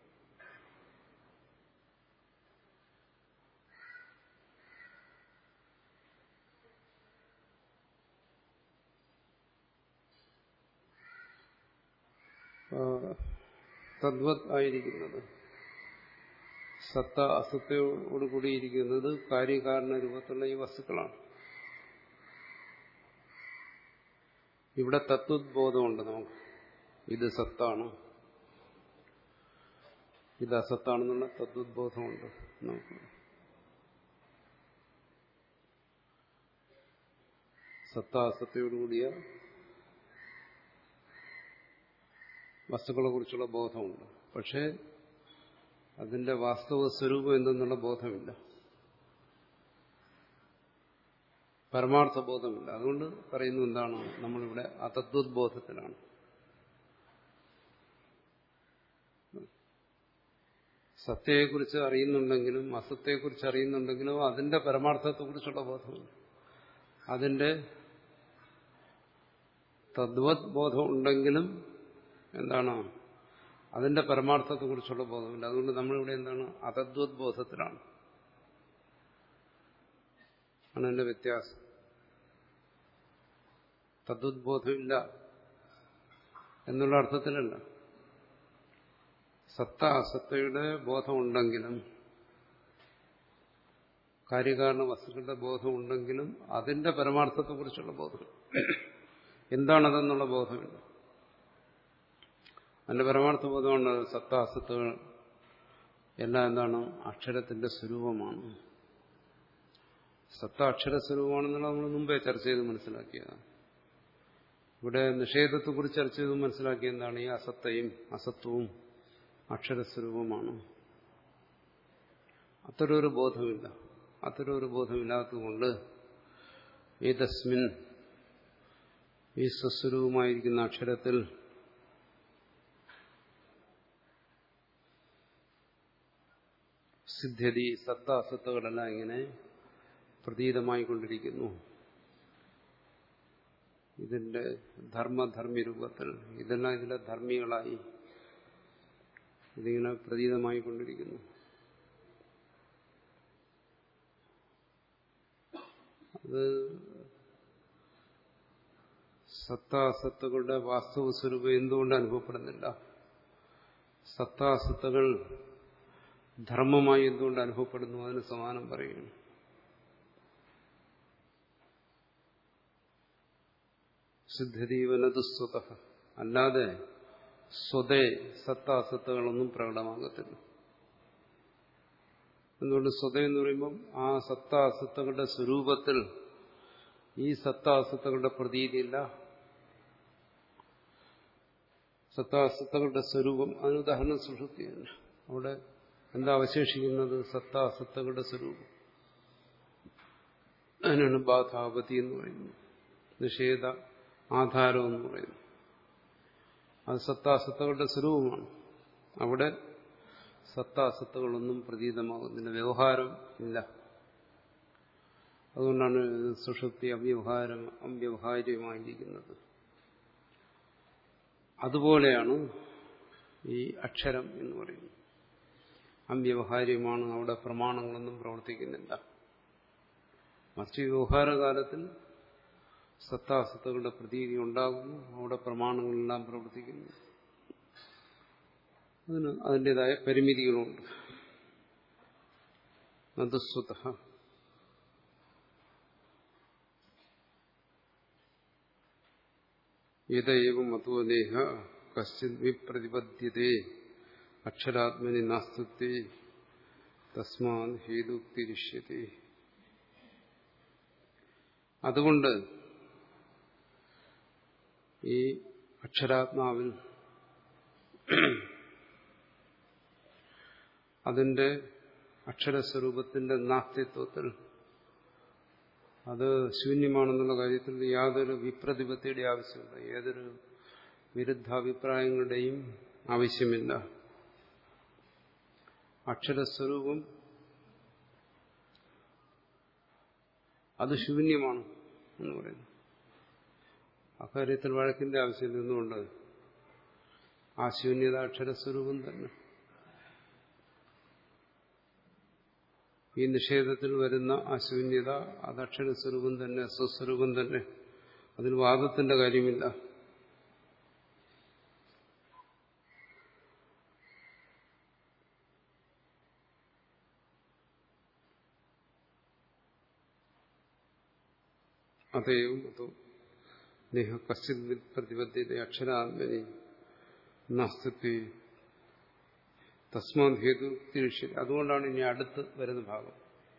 തദ്വത് ആയിരിക്കുന്നത്, സത്ത അസത്തയോട് കൂടിയിരിക്കുന്നത് കാര്യകാരണ രൂപത്തിലുള്ള ഈ വസ്തുക്കളാണ്. ഇവിടെ തത്വബോധമുണ്ട് നമുക്ക്. ഇത് സത്താണ്, ഇത് അസത്താണെന്നുള്ള തത്വബോധമുണ്ട് നമുക്ക്. സത്ത അസത്തയോടുകൂടിയ വസ്തുക്കളെ കുറിച്ചുള്ള ബോധമുണ്ട്. പക്ഷേ അതിന്റെ വാസ്തവ സ്വരൂപം എന്തെന്നുള്ള ബോധമില്ല, പരമാർത്ഥ ബോധമില്ല. അതുകൊണ്ട് പറയുന്നു എന്താണ്, നമ്മളിവിടെ അതദ്വദ്ബോധത്തിലാണ്. സത്യയെക്കുറിച്ച് അറിയുന്നുണ്ടെങ്കിലും അസത്യയെക്കുറിച്ച് അറിയുന്നുണ്ടെങ്കിലും അതിന്റെ പരമാർത്ഥത്തെക്കുറിച്ചുള്ള ബോധമില്ല. അതിന്റെ തദ്വത് ബോധം ഉണ്ടെങ്കിലും എന്താണ്, അതിന്റെ പരമാർത്ഥത്തെക്കുറിച്ചുള്ള ബോധമില്ല. അതുകൊണ്ട് നമ്മളിവിടെ എന്താണ്, അതദ്വത് ബോധത്തിലാണ്. ആണ് എന്റെ വ്യത്യാസം. തദ്വദ്ബോധമില്ല എന്നുള്ള അർത്ഥത്തിലല്ല. സത്ത അസത്തയുടെ ബോധമുണ്ടെങ്കിലും, കാര്യകാരണ വസ്തുക്കളുടെ ബോധമുണ്ടെങ്കിലും അതിന്റെ പരമാർത്ഥത്തെക്കുറിച്ചുള്ള ബോധം എന്താണതെന്നുള്ള ബോധമില്ല. അതിന്റെ പരമാർത്ഥ ബോധമുണ്ട്. സത്ത അസത്തുകൾ എല്ലാം എന്താണ്, അക്ഷരത്തിന്റെ സ്വരൂപമാണ്. സത്ത അക്ഷര സ്വരൂപമാണെന്നുള്ള നമ്മൾ മുമ്പേ ചർച്ച ചെയ്ത് മനസ്സിലാക്കിയതാണ്. ഇവിടെ നിഷേധത്തെക്കുറിച്ച് ചർച്ച ചെയ്ത് മനസ്സിലാക്കിയ എന്താണ്, ഈ അസത്തയും അസത്വവും അക്ഷരസ്വരൂപമാണ്. അത്തരൊരു ബോധമില്ല. അത്തരൊരു ബോധമില്ലാത്തതുകൊണ്ട് ഈ തസ്മിൻ, ഈ സ്വസ്വരൂപമായിരിക്കുന്ന അക്ഷരത്തിൽ സിദ്ധ്യതി, സത്ത അസത്തുകളെല്ലാം ഇങ്ങനെ പ്രതീതമായിക്കൊണ്ടിരിക്കുന്നു. ഇതിന്റെ ധർമ്മധർമ്മി രൂപത്തിൽ ഇതെല്ലാം ഇതിലെ ധർമ്മികളായി ഇതിങ്ങനെ പ്രതീതമായി കൊണ്ടിരിക്കുന്നു. അത് സത്താസത്തുകളുടെ വാസ്തവ സ്വരൂപം എന്തുകൊണ്ട് അനുഭവപ്പെടുന്നില്ല? സത്താസത്തുകൾ ധർമ്മമായി എന്തുകൊണ്ട് അനുഭവപ്പെടുന്നു? അതിന് സമാനം പറയുകയാണ്. സിദ്ധതീവനതുസ്വത, അല്ലാതെ സ്വതേ സത്താസത്തുകളൊന്നും പ്രകടമാകത്തില്ല. എന്തുകൊണ്ട്? സ്വതേ എന്ന് പറയുമ്പം ആ സത്താസത്തുകളുടെ സ്വരൂപത്തിൽ ഈ സത്താസത്തുകളുടെ പ്രതീതിയില്ല. സത്താസത്തുകളുടെ സ്വരൂപം, അതിന് ഉദാഹരണം സുഷുപ്തിയാണ്. അവിടെ എന്താ അവശേഷിക്കുന്നത്? സത്താസത്തുകളുടെ സ്വരൂപം. അതിനാണ് ബാധാപതി എന്ന് പറയുന്നത്, നിഷേധ ആധാരം എന്ന് പറയുന്നു. അത് സത്താസത്തുകളുടെ സ്വരൂപമാണ്. അവിടെ സത്താസത്തുകളൊന്നും പ്രതീതമാകുന്നില്ല, വ്യവഹാരം ഇല്ല. അതുകൊണ്ടാണ് സുഷുപ്തി അവ്യവഹാരം അവ്യവഹാര്യമായിരിക്കുന്നത്. അതുപോലെയാണ് ഈ അക്ഷരം എന്ന് പറയുന്നത്. അവ്യവഹാര്യമാണ്, അവിടെ പ്രമാണങ്ങളൊന്നും പ്രവർത്തിക്കുന്നില്ല. മറിച്ച് വ്യവഹാരകാലത്തിൽ സത്താസത്തുകളുടെ പ്രതീതി ഉണ്ടാകുന്നു, അവിടെ പ്രമാണങ്ങളെല്ലാം പ്രവർത്തിക്കുന്നു. അതിന് അതിൻ്റെതായ പരിമിതികളുണ്ട്. നദുസ്വതഃ യതയേവ മതോദേഹ കശ്ചിത് വിപ്രതിപദ്യതേ അക്ഷരാത്മനി നാസ്തിത്വേ തസ്മാത് ഹേതുക്തിരിഷ്യതേ. അതുകൊണ്ട് ഈ അക്ഷരാത്മാവിൽ അതിന്റെ അക്ഷരസ്വരൂപത്തിന്റെ നാസ്തിത്വത്തിൽ, അത് ശൂന്യമാണെന്നുള്ള കാര്യത്തിൽ യാതൊരു വിപ്രതിപത്തിയുടെ ആവശ്യമില്ല, ഏതൊരു വിരുദ്ധാഭിപ്രായങ്ങളുടെയും ആവശ്യമില്ല. അക്ഷരസ്വരൂപം അത് ശൂന്യമാണ് എന്ന് പറയുന്നു. അക്കാര്യത്തിൽ വഴക്കിന്റെ ആവശ്യം നിന്നുകൊണ്ട് ആ ശൂന്യത അക്ഷരസ്വരൂപം തന്നെ. ഈ നിഷേധത്തിൽ വരുന്ന ആ ശൂന്യത അത് അക്ഷരസ്വരൂപം തന്നെ, സ്വസ്വരൂപം തന്നെ. അതിൽ വാദത്തിന്റെ കാര്യമില്ല. അതേവും അതോ നേഹ കശ്ചിത് പ്രതിപദ്ധ്യത അക്ഷരാത്മനി നാസ്തിത്വേ തസ്മാത് ഹേതു തിരിഷ്യതി. അതുകൊണ്ടാണ് ഇനി അടുത്ത് വരുന്ന ഭാഗം.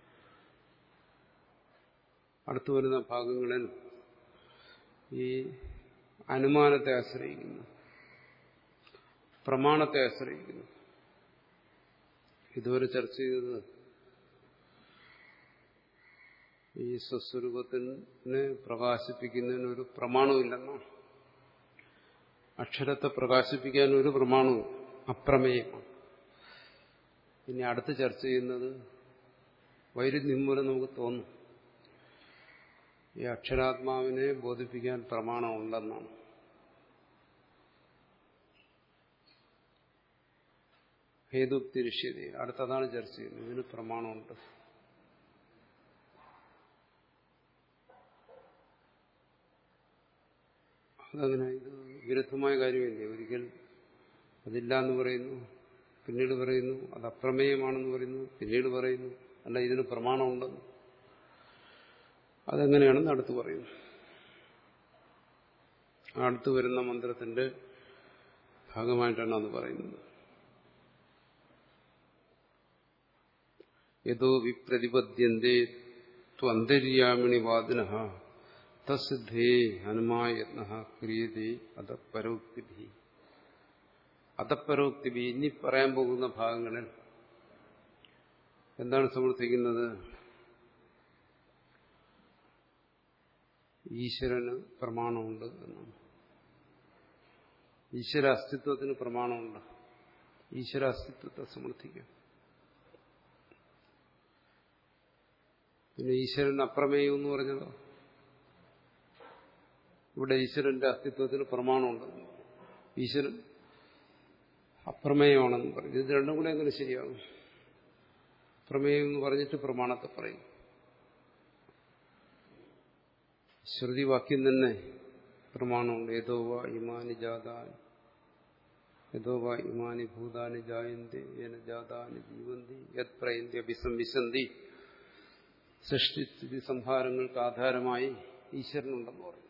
അടുത്തു വരുന്ന ഭാഗങ്ങളിൽ ഈ അനുമാനത്തെ ആശ്രയിക്കുന്നു, പ്രമാണത്തെ ആശ്രയിക്കുന്നു. ഇതുവരെ ചർച്ച ചെയ്തത് ഈ സ്വസ്വരൂപത്തിനെ പ്രകാശിപ്പിക്കുന്നതിനൊരു പ്രമാണമില്ലെന്നാണ്. അക്ഷരത്തെ പ്രകാശിപ്പിക്കാൻ ഒരു പ്രമാണവും അപ്രമേയമാണ്. ഇനി അടുത്ത് ചർച്ച ചെയ്യുന്നത് വൈരുദ്ധ്യം മൂലം നമുക്ക് തോന്നും ഈ അക്ഷരാത്മാവിനെ ബോധിപ്പിക്കാൻ പ്രമാണമുണ്ടെന്നാണ്. ഹേതുക്തിരിഷ്യതി, അടുത്തതാണ് ചർച്ച ചെയ്യുന്നത്. ഇതിന് പ്രമാണമുണ്ട്. അതങ്ങനെ ഇത് വിരുദ്ധമായ കാര്യമല്ലേ? ഒരിക്കൽ അതില്ല എന്ന് പറയുന്നു, പിന്നീട് പറയുന്നു അത് അപ്രമേയമാണെന്ന് പറയുന്നു, പിന്നീട് പറയുന്നു അല്ല ഇതിന് പ്രമാണമുണ്ടെന്ന്. അതെങ്ങനെയാണെന്ന് അടുത്ത് പറയുന്നു. അടുത്ത് വരുന്ന മന്ത്രത്തിന്റെ ഭാഗമായിട്ടാണ് അത് പറയുന്നത്. യതോ വിപ്രതിപദ്യന്തേ ത്വന്തര്യാമിണി വാദിനഃ തസ്സിദ്ധേ ഹനുമായത്നഃ ക്രിയതേ അധപരോക്തിഭി. അധപരോക്തിഭി ഇനി പറയാൻ പോകുന്ന ഭാഗങ്ങളിൽ എന്താണ് സമർത്ഥിക്കുന്നത്? ഈശ്വരന് പ്രമാണമുണ്ട് എന്നാണ്. ഈശ്വര അസ്തിത്വത്തിന് പ്രമാണമുണ്ട്. ഈശ്വര അസ്തിത്വത്തെ സമർത്ഥിക്കുക. പിന്നെ ഈശ്വരൻ അപ്രമേയം എന്ന് പറഞ്ഞതോ? ഇവിടെ ഈശ്വരന്റെ അസ്തിത്വത്തിന് പ്രമാണമുണ്ട്. ഈശ്വരൻ അപ്രമേയമാണെന്ന് പറയും. ഇത് രണ്ടും കൂടെ എങ്ങനെ ശരിയാകും? പ്രമേയം എന്ന് പറഞ്ഞിട്ട് പ്രമാണത്തെ പറയും. ശ്രുതി വാക്യം തന്നെ പ്രമാണമുണ്ട്. യഥോവ ഇമാനി ജാതാനി യഥോവ ഇമാനി ഭൂതാനി ജായന്തി യേന ജാതാനി ജീവന്തി യത് പ്രയന്തി അഭിസംവിശന്തി. സൃഷ്ടിസ്ഥിതി സംഹാരങ്ങൾക്ക് ആധാരമായി ഈശ്വരനുണ്ടെന്ന് പറയും.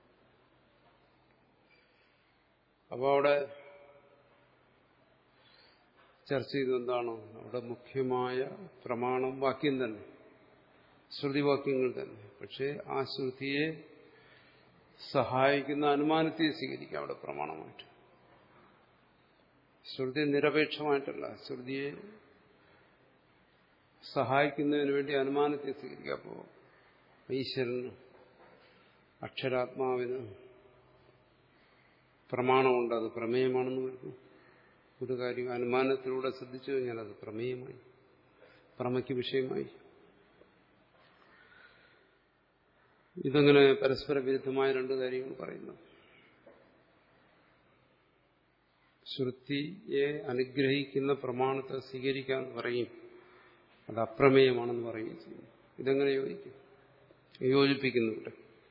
അപ്പോൾ അവിടെ ചർച്ച ചെയ്തത് എന്താണോ? അവിടെ മുഖ്യമായ പ്രമാണം വാക്യം തന്നെ, ശ്രുതിവാക്യങ്ങൾ തന്നെ. പക്ഷെ ആ ശ്രുതിയെ സഹായിക്കുന്ന അനുമാനത്തെ സ്വീകരിക്കാം അവിടെ പ്രമാണമായിട്ട്. ശ്രുതി നിരപേക്ഷമായിട്ടല്ല, ശ്രുതിയെ സഹായിക്കുന്നതിന് വേണ്ടി അനുമാനത്തെ സ്വീകരിക്കാം. അപ്പോൾ ഈശ്വരന്, അക്ഷരാത്മാവിന് പ്രമാണമുണ്ട്, അത് പ്രമേയമാണെന്ന് വരുന്നു. ഒരു കാര്യം അനുമാനത്തിലൂടെ ശ്രദ്ധിച്ചു കഴിഞ്ഞാൽ അത് പ്രമേയമായി, പ്രമയ്ക്ക് വിഷയമായി. ഇതങ്ങനെ പരസ്പര വിരുദ്ധമായ രണ്ട് കാര്യങ്ങൾ പറയുന്നു. ശ്രുതിയെ അനുഗ്രഹിക്കുന്ന പ്രമാണത്തെ സ്വീകരിക്കാമെന്ന് പറയും, അത് അപ്രമേയമാണെന്ന് പറയുകയും ചെയ്യും. ഇതെങ്ങനെ യോജിക്കും? യോജിപ്പിക്കുന്നുണ്ട്.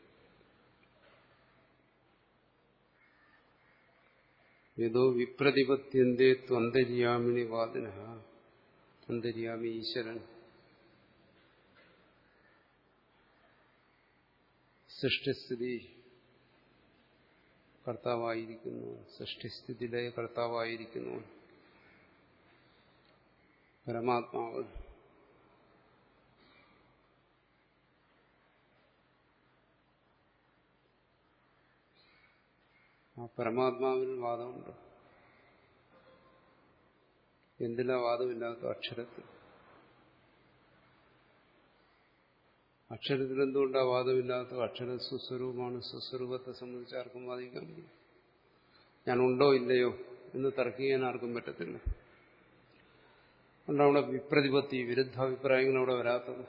യതോ വിപ്രതിപത്യന്തേ ത്വന്തര്യാമിനി വാദിന. അന്തര്യാമി ഈശ്വരൻ സൃഷ്ടിസ്ഥിതി കർത്താവായിരിക്കുന്നു, സൃഷ്ടിസ്ഥിതിയിലെ കർത്താവായിരിക്കുന്നു പരമാത്മാവ്. ആ പരമാത്മാവിന് വാദമുണ്ട്. എന്തിനാ വാദമില്ലാത്ത? അക്ഷരത്തിൽ. അക്ഷരത്തിൽ എന്തുകൊണ്ടാ വാദമില്ലാത്ത? അക്ഷരം സുസ്വരൂപമാണ്. സുസ്വരൂപത്തെ സംബന്ധിച്ച് ആർക്കും വാദിക്കാൻ കഴിയും. ഞാനുണ്ടോ ഇല്ലയോ എന്ന് തർക്കിക്കാൻ ആർക്കും പറ്റത്തില്ല. അതുകൊണ്ട് അവിടെ വിപ്രതിപത്തി, വിരുദ്ധാഭിപ്രായങ്ങൾ അവിടെ വരാത്തത്.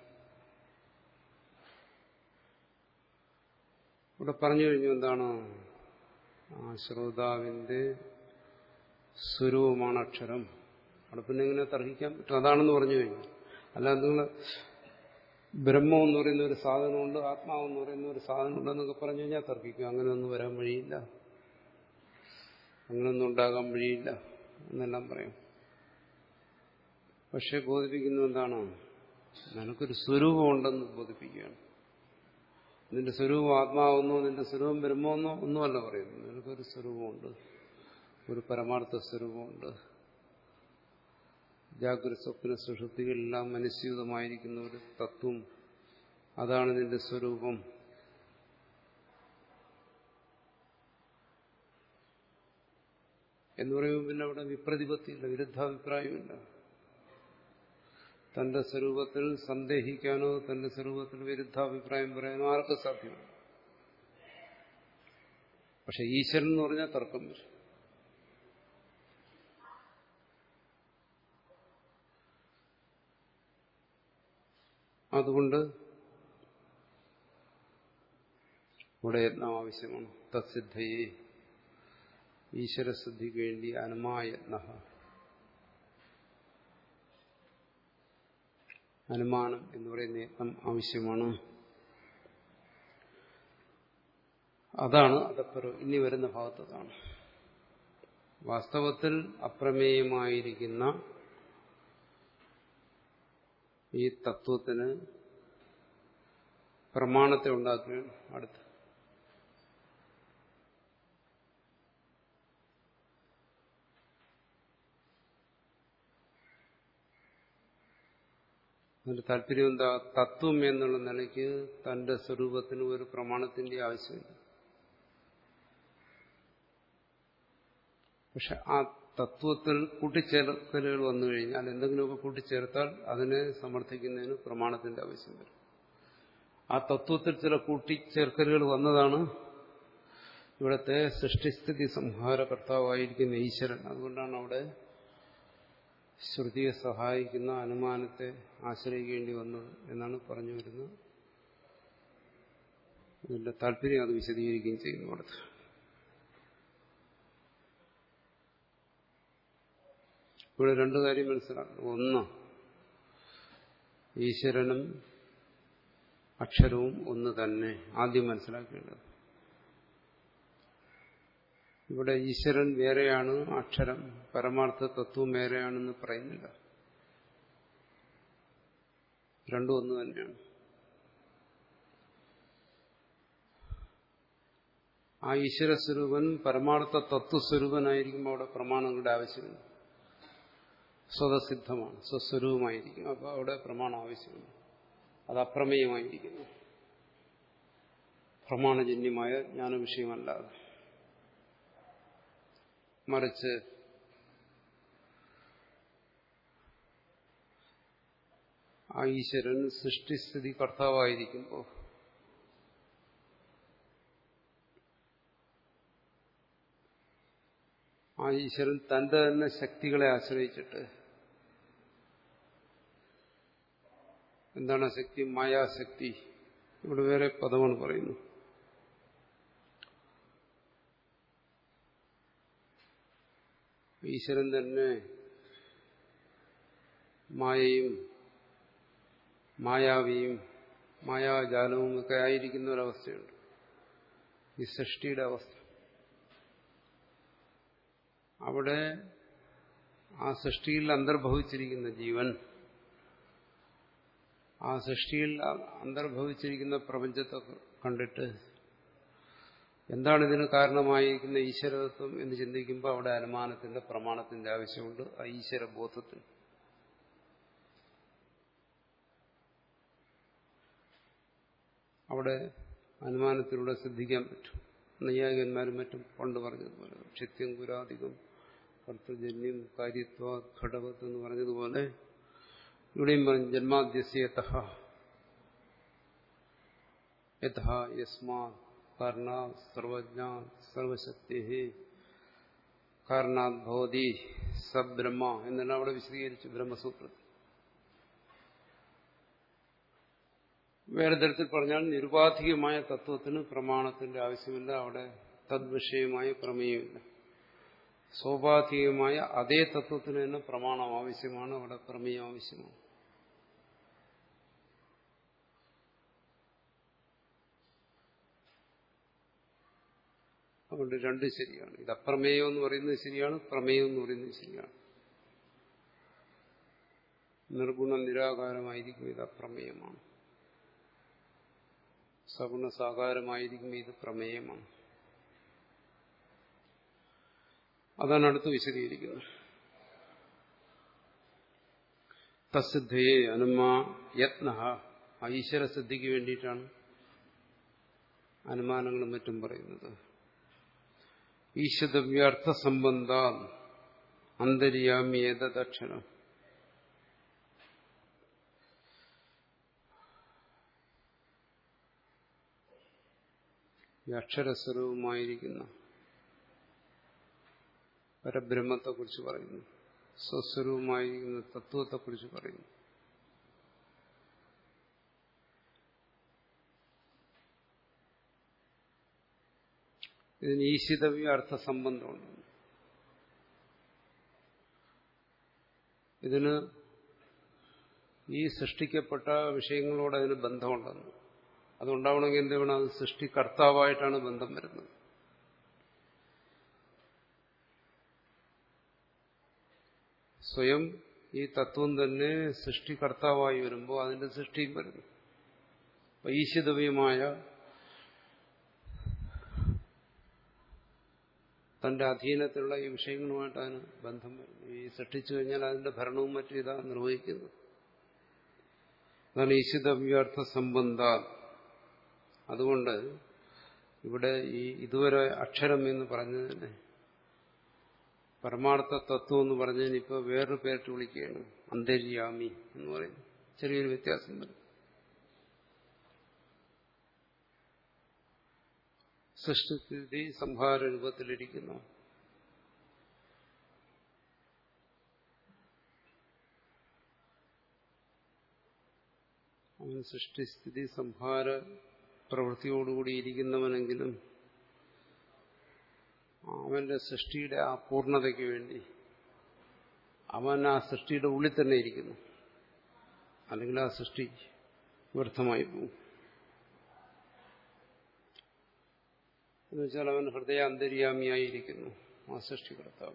ഇവിടെ പറഞ്ഞു കഴിഞ്ഞു എന്താണ്? ആ ശ്രോതാവിന്റെ സ്വരൂപമാണ് അക്ഷരം. അവിടെ പിന്നെ എങ്ങനെ തർക്കിക്കാൻ പറ്റും? അതാണെന്ന് പറഞ്ഞു കഴിഞ്ഞു. അല്ലാതെ നിങ്ങൾ ബ്രഹ്മം എന്ന് പറയുന്ന ഒരു സാധനമുണ്ട്, ആത്മാവെന്ന് പറയുന്ന ഒരു സാധനമുണ്ടെന്നൊക്കെ പറഞ്ഞു കഴിഞ്ഞാൽ തർക്കിക്കും. അങ്ങനെയൊന്നും വരാൻ വഴിയില്ല, അങ്ങനെയൊന്നും ഉണ്ടാകാൻ വഴിയില്ല എന്നെല്ലാം പറയും. പക്ഷെ ബോധിപ്പിക്കുന്നത് എന്താണ്? നിനക്കൊരു സ്വരൂപമുണ്ടെന്ന് ബോധിപ്പിക്കുകയാണ്. നിന്റെ സ്വരൂപം ആത്മാവെന്നോ നിന്റെ സ്വരൂപം ബ്രഹ്മമെന്നോ ഒന്നുമല്ല പറയുന്നത്. നിനക്കൊരു സ്വരൂപമുണ്ട്, ഒരു പരമാർത്ഥ സ്വരൂപമുണ്ട്. ജാഗ്രത സ്വപ്ന സുഷുപ്തികളെല്ലാം മനസ്യൂതമായിരിക്കുന്ന ഒരു തത്വം, അതാണ് നിന്റെ സ്വരൂപം. എന്ന് പറയുമ്പോൾ പിന്നെ അവിടെ വിപ്രതിപത്തിയില്ല, വിരുദ്ധാഭിപ്രായമില്ല. തന്റെ സ്വരൂപത്തിൽ സന്ദേഹിക്കാനോ തന്റെ സ്വരൂപത്തിൽ വിരുദ്ധാഭിപ്രായം പറയാനോ ആർക്കും സാധ്യമല്ല. പക്ഷെ ഈശ്വരൻ എന്ന് പറഞ്ഞാൽ തർക്കം വരും. അതുകൊണ്ട് ഇവിടെ യത്നം ആവശ്യമാണ്. തത്സിദ്ധയെ, ഈശ്വരസിദ്ധിക്ക് വേണ്ടി അനുമായത്ന, അനുമാനം എന്ന് പറയുന്ന യത്നം ആവശ്യമാണ്. അതാണ് അതപ്പുറം ഇനി വരുന്ന ഭാഗത്തതാണ്. വാസ്തവത്തിൽ അപ്രമേയമായിരിക്കുന്ന ഈ തത്വത്തിന് പ്രമാണത്തെ ഉണ്ടാക്കുകയാണ് അടുത്ത്. അതിന്റെ താല്പര്യം എന്താ? തത്വം എന്നുള്ള നിലയ്ക്ക് തന്റെ സ്വരൂപത്തിന് ഒരു പ്രമാണത്തിന്റെ ആവശ്യമില്ല. പക്ഷെ ആ തത്വത്തിൽ കൂട്ടിച്ചേർക്കലുകൾ വന്നു കഴിഞ്ഞാൽ, എന്തെങ്കിലുമൊക്കെ കൂട്ടിച്ചേർത്താൽ അതിനെ സമർത്ഥിക്കുന്നതിന് പ്രമാണത്തിന്റെ ആവശ്യം വരും. ആ തത്വത്തിൽ ചില കൂട്ടിച്ചേർക്കലുകൾ വന്നതാണ് ഇവിടുത്തെ സൃഷ്ടിസ്ഥിതി സംഹാരകർത്താവായിരിക്കുന്ന ഈശ്വരൻ. അതുകൊണ്ടാണ് അവിടെ ശ്രുതിയെ സഹായിക്കുന്ന അനുമാനത്തെ ആശ്രയിക്കേണ്ടി വന്നത് എന്നാണ് പറഞ്ഞു വരുന്നത്. ഇതിന്റെ താല്പര്യം അത് വിശദീകരിക്കുകയും ചെയ്യുന്നു. അടുത്ത് ഇവിടെ രണ്ടു കാര്യം മനസ്സിലാക്കണം. ഒന്ന്, ഈശ്വരനും അക്ഷരവും ഒന്ന് തന്നെ ആദ്യം മനസ്സിലാക്കേണ്ടത്. ഇവിടെ ഈശ്വരൻ വേറെയാണ്, അക്ഷരം പരമാർത്ഥ തത്വം വേറെയാണെന്ന് പറയുന്നില്ല. രണ്ടും ഒന്ന് തന്നെയാണ്. ആ ഈശ്വരസ്വരൂപൻ പരമാർത്ഥ തത്വസ്വരൂപനായിരിക്കുമ്പോൾ അവിടെ പ്രമാണങ്ങളുടെ ആവശ്യമില്ല. സ്വതസിദ്ധമാണ്, സ്വസ്വരൂപമായിരിക്കും. അപ്പോൾ അവിടെ പ്രമാണം ആവശ്യമില്ല. അത് അപ്രമേയമായിരിക്കുന്നു, പ്രമാണജന്യമായ ജ്ഞാനവിഷയമല്ലാതെ. മറിച്ച് ആ ഈശ്വരൻ സൃഷ്ടിസ്ഥിതി കർത്താവായിരിക്കുമ്പോൾ ആ ഈശ്വരൻ തന്റെ തന്നെ ശക്തികളെ ആശ്രയിച്ചിട്ട്, എന്താണ് ശക്തി? മായാശക്തി. ഇവിടെ വേറെ പദമാണ് പറയുന്നു. ഈശ്വരൻ തന്നെ മായയും മായാവിയും മായാജാലവും ഒക്കെ ആയിരിക്കുന്ന ഒരവസ്ഥയുണ്ട്, ഈ സൃഷ്ടിയുടെ അവസ്ഥ. അവിടെ ആ സൃഷ്ടിയിൽ അന്തർഭവിച്ചിരിക്കുന്ന ജീവൻ, ആ സൃഷ്ടിയിൽ അന്തർഭവിച്ചിരിക്കുന്ന പ്രപഞ്ചത്തെ കണ്ടിട്ട് എന്താണ് ഇതിന് കാരണമായിരിക്കുന്ന ഈശ്വരതത്വം എന്ന് ചിന്തിക്കുമ്പോൾ അവിടെ അനുമാനത്തിന്റെ പ്രമാണത്തിന്റെ ആവശ്യമുണ്ട്. ആ ഈശ്വരബോധത്തിന് അവിടെ അനുമാനത്തിലൂടെ സിദ്ധിക്കാൻ പറ്റും. നൈയായികന്മാരും മറ്റും പണ്ട് പറഞ്ഞതുപോലെ ക്ഷിത്യം കുരാധികം കർത്തജന്യം കാര്യത്വ ഘടവത്ത് എന്ന് പറഞ്ഞതുപോലെ ഇവിടെയും പറഞ്ഞു ജന്മാദ്യസ്യതഃ യഥാ യസ്മാത് കാരണാത് സർവജ്ഞ സർവശക്തി കാരണാത് ഭവതി സബ്രഹ്മ എന്നെല്ലാം അവിടെ വിശദീകരിച്ചു ബ്രഹ്മസൂത്രത്തിൽ. വേറെ തരത്തിൽ പറഞ്ഞാൽ നിരുപാധികമായ തത്വത്തിന് പ്രമാണത്തിന്റെ ആവശ്യമില്ല. അവിടെ തദ്വിഷയമായ പ്രമേയമില്ല. സ്വാഭാവികമായ അതേ തത്വത്തിന് തന്നെ പ്രമാണം ആവശ്യമാണ്, അവിടെ പ്രമേയം ആവശ്യമാണ്. അതുകൊണ്ട് രണ്ടും ശരിയാണ്. ഇത് അപ്രമേയം എന്ന് പറയുന്നത് ശരിയാണ്, പ്രമേയം എന്ന് പറയുന്നത് ശരിയാണ്. നിർഗുണ നിരാകാരമായിരിക്കും ഇത് അപ്രമേയമാണ്, സഗുണ സാകാരമായിരിക്കും ഇത് പ്രമേയമാണ്. അതാണ് അടുത്ത് വിശദീകരിക്കുന്നത്. തസ്സിദ്ധയെ അനുമാ യത്ന, ഈശ്വരസിദ്ധിക്ക് വേണ്ടിയിട്ടാണ് അനുമാനങ്ങളും മറ്റും പറയുന്നത്. ഈശ്വരവ്യർത്ഥ സംബന്ധ അന്തര്യാമി ഏതദക്ഷരം. ഈ അക്ഷരസ്വരൂപമായിരിക്കുന്ന പരബ്രഹ്മത്തെക്കുറിച്ച് പറയുന്നു, സ്വസ്വരൂപമായിരിക്കുന്ന തത്വത്തെക്കുറിച്ച് പറയുന്നു. ഇതിന് ഈശിതവ്യ അർത്ഥസംബന്ധമുണ്ട്. ഇതിന് ഈ സൃഷ്ടിക്കപ്പെട്ട വിഷയങ്ങളോട് അതിന് ബന്ധമുണ്ടെന്ന്. അതുണ്ടാവണമെങ്കിൽ എന്ത് വേണം? അത് സൃഷ്ടികർത്താവായിട്ടാണ് ബന്ധം വരുന്നത്. സ്വയം ഈ തത്വം തന്നെ സൃഷ്ടികർത്താവായി വരുമ്പോൾ അതിന്റെ സൃഷ്ടിയും വരുന്നു. അപ്പൊ ഈശിതവ്യമായ തന്റെ അധീനത്തിലുള്ള ഈ വിഷയങ്ങളുമായിട്ട് അതിന് ബന്ധം വരുന്നു. ഈ സൃഷ്ടിച്ചു കഴിഞ്ഞാൽ അതിന്റെ ഭരണവും മറ്റും ഇതാ നിർവഹിക്കുന്നത്. അതാണ് ഈശിതവ്യാർത്ഥ സംബന്ധ. അതുകൊണ്ട് ഇവിടെ ഈ ഇതുവരെ അക്ഷരം എന്ന് പറഞ്ഞതിന് പരമാർത്ഥ തത്വം എന്ന് പറഞ്ഞതിന് ഇപ്പോൾ വേറൊരു പേരിട്ട് വിളിക്കുകയാണ്, അന്തര്യാമി എന്ന് പറയുന്നു. ചെറിയൊരു വ്യത്യാസം വരും. സൃഷ്ടിസ്ഥിതി സംഹാര രൂപത്തിലിരിക്കുന്നു. അവൻ സൃഷ്ടിസ്ഥിതി സംഹാര പ്രവൃത്തിയോടുകൂടി ഇരിക്കുന്നവനെങ്കിലും അവന്റെ സൃഷ്ടിയുടെ ആ പൂർണ്ണതയ്ക്ക് വേണ്ടി അവൻ ആ സൃഷ്ടിയുടെ ഉള്ളിൽ തന്നെ ഇരിക്കുന്നു. അല്ലെങ്കിൽ ആ സൃഷ്ടി വ്യർത്ഥമായി പോകും. എന്നുവെച്ചാൽ അവൻ ഹൃദയ അന്തര്യാമിയായിരിക്കുന്നു, ആ സൃഷ്ടികർത്താവ്.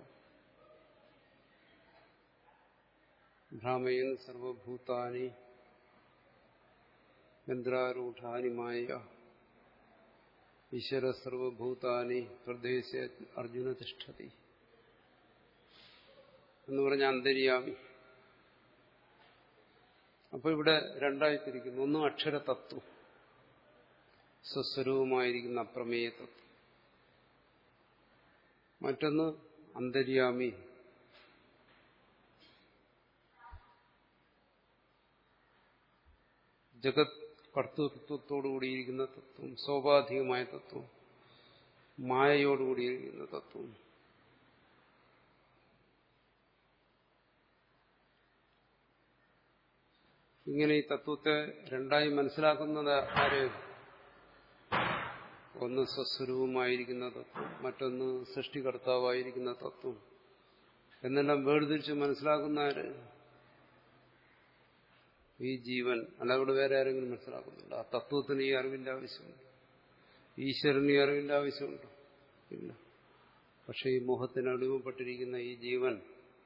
ഭ്രാമയൻ സർവഭൂതാനി യന്ത്രാരൂഢാനിമായ ഈശ്വര സർവഭൂതാനി ഹൃദയസ അർജുന തിഷ്ഠതി എന്ന് പറഞ്ഞ അന്തര്യാമി. അപ്പൊ ഇവിടെ രണ്ടായി തിരിക്കുന്നു. ഒന്ന് അക്ഷരതത്വം, സ്വസ്വരൂപമായിരിക്കുന്ന അപ്രമേയ തത്വം. മറ്റൊന്ന് അന്തര്യാമി, ജഗത് കർത്തൃത്വത്തോടുകൂടിയിരിക്കുന്ന തത്വം, സോപാധികമായ തത്വം, മായയോടുകൂടിയിരിക്കുന്ന തത്വം. ഇങ്ങനെ ഈ തത്വത്തെ രണ്ടായി മനസ്സിലാക്കുന്നത് ആര്? ഒന്ന് സ്വസ്വരൂപമായിരിക്കുന്ന തത്വം, മറ്റൊന്ന് സൃഷ്ടികർത്താവായിരിക്കുന്ന തത്വം എന്നെല്ലാം വേർതിരിച്ച് മനസ്സിലാക്കുന്ന ആര്? ഈ ജീവൻ. അല്ല അവിടെ വേറെ ആരെങ്കിലും മനസ്സിലാക്കുന്നുണ്ട്? ആ തത്വത്തിന് ഈ അറിവിന്റെ ആവശ്യമുണ്ട്, ഈശ്വരന് ഈ അറിവിന്റെ ആവശ്യമുണ്ട്? ഇല്ല. പക്ഷെ ഈ മോഹത്തിന് അടിമപ്പെട്ടിരിക്കുന്ന ഈ ജീവൻ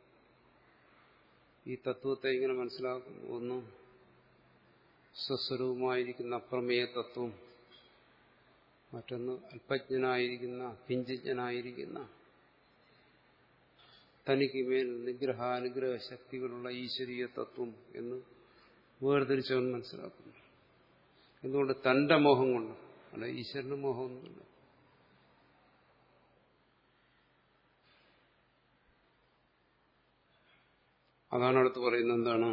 ഈ തത്വത്തെ ഇങ്ങനെ മനസ്സിലാക്കുന്നു. ഒന്ന് സ്വസ്വരൂപമായിരിക്കുന്ന അപ്രമേയ തത്വം, മറ്റൊന്ന് അല്പജ്ഞനായിരിക്കുന്ന കിഞ്ചിജ്ഞനായിരിക്കുന്ന തനിക്ക് മേൽ നിഗ്രഹാനുഗ്രഹ ശക്തികളുള്ള ഈശ്വരീയ തത്വം എന്ന് വേർതിരിച്ചവൻ മനസ്സിലാക്കുന്നു. എന്തുകൊണ്ട്? തന്റെ മോഹം കൊണ്ട്. അല്ല, ഈശ്വരന് മോഹമൊന്നുമില്ല. അതാണ് അടുത്ത് പറയുന്നത്. എന്താണ്?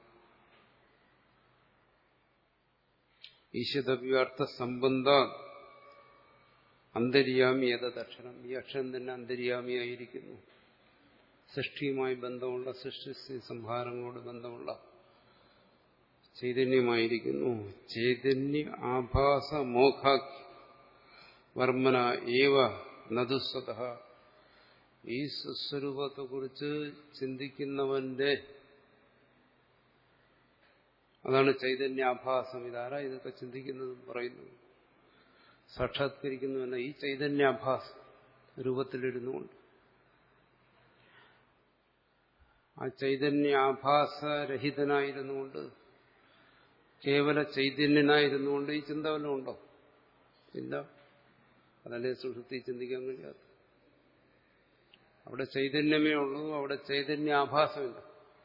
ഈശ്വരവ്യാർത്ഥ സംബന്ധ അന്തര്യാമി ഏതത് അക്ഷരം. ഈ അക്ഷരം തന്നെ അന്തര്യാമിയായിരിക്കുന്നു. സൃഷ്ടിയുമായി ബന്ധമുള്ള, സൃഷ്ടി സംഹാരങ്ങളോട് ബന്ധമുള്ള ചൈതന്യമായിരിക്കുന്നു. ചൈതന്യ ആഭാസ മോഹാഖ്യ വർമ്മന ഏവ നദുസ്വത. ഈ സ്വസ്വരൂപത്തെക്കുറിച്ച് ചിന്തിക്കുന്നവന്റെ, അതാണ് ചൈതന്യാഭാസം. ഇതാരാ ഇതൊക്കെ ചിന്തിക്കുന്നത് പറയുന്നു? സാക്ഷാത്കരിക്കുന്നുവല്ല, ഈ ചൈതന്യാഭാസം രൂപത്തിലിരുന്നുകൊണ്ട്. ആ ചൈതന്യാഭാസരഹിതനായിരുന്നുകൊണ്ട്, കേവല ചൈതന്യനായിരുന്നുകൊണ്ട് ഈ ചിന്ത വല്ലതും ഉണ്ടോ? ഇല്ല. അതല്ലേ സുഷുപ്തി ചിന്തിക്കാൻ കഴിയാത്ത. അവിടെ ചൈതന്യമേ ഉള്ളൂ, അവിടെ ചൈതന്യാഭാസമില്ല.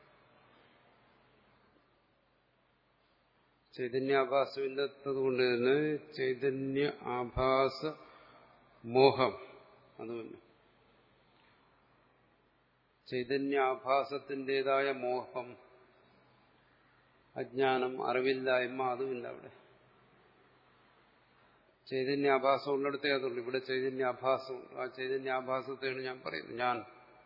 ചൈതന്യാഭാസമില്ലാത്തത് കൊണ്ട് തന്നെ ചൈതന്യ ആഭാസ മോഹം അതുമല്ല, ചൈതന്യാഭാസത്തിൻ്റെതായ മോഹം, അജ്ഞാനം, അറിവില്ലായ്മ അതുമില്ല അവിടെ. ചൈതന്യാഭാസം ഉള്ളിടത്തേ അതുള്ളൂ. ഇവിടെ ചൈതന്യാഭാസമുണ്ട്. ആ ചൈതന്യാഭാസത്തെയാണ് ഞാൻ പറയുന്നത്, ഞാൻ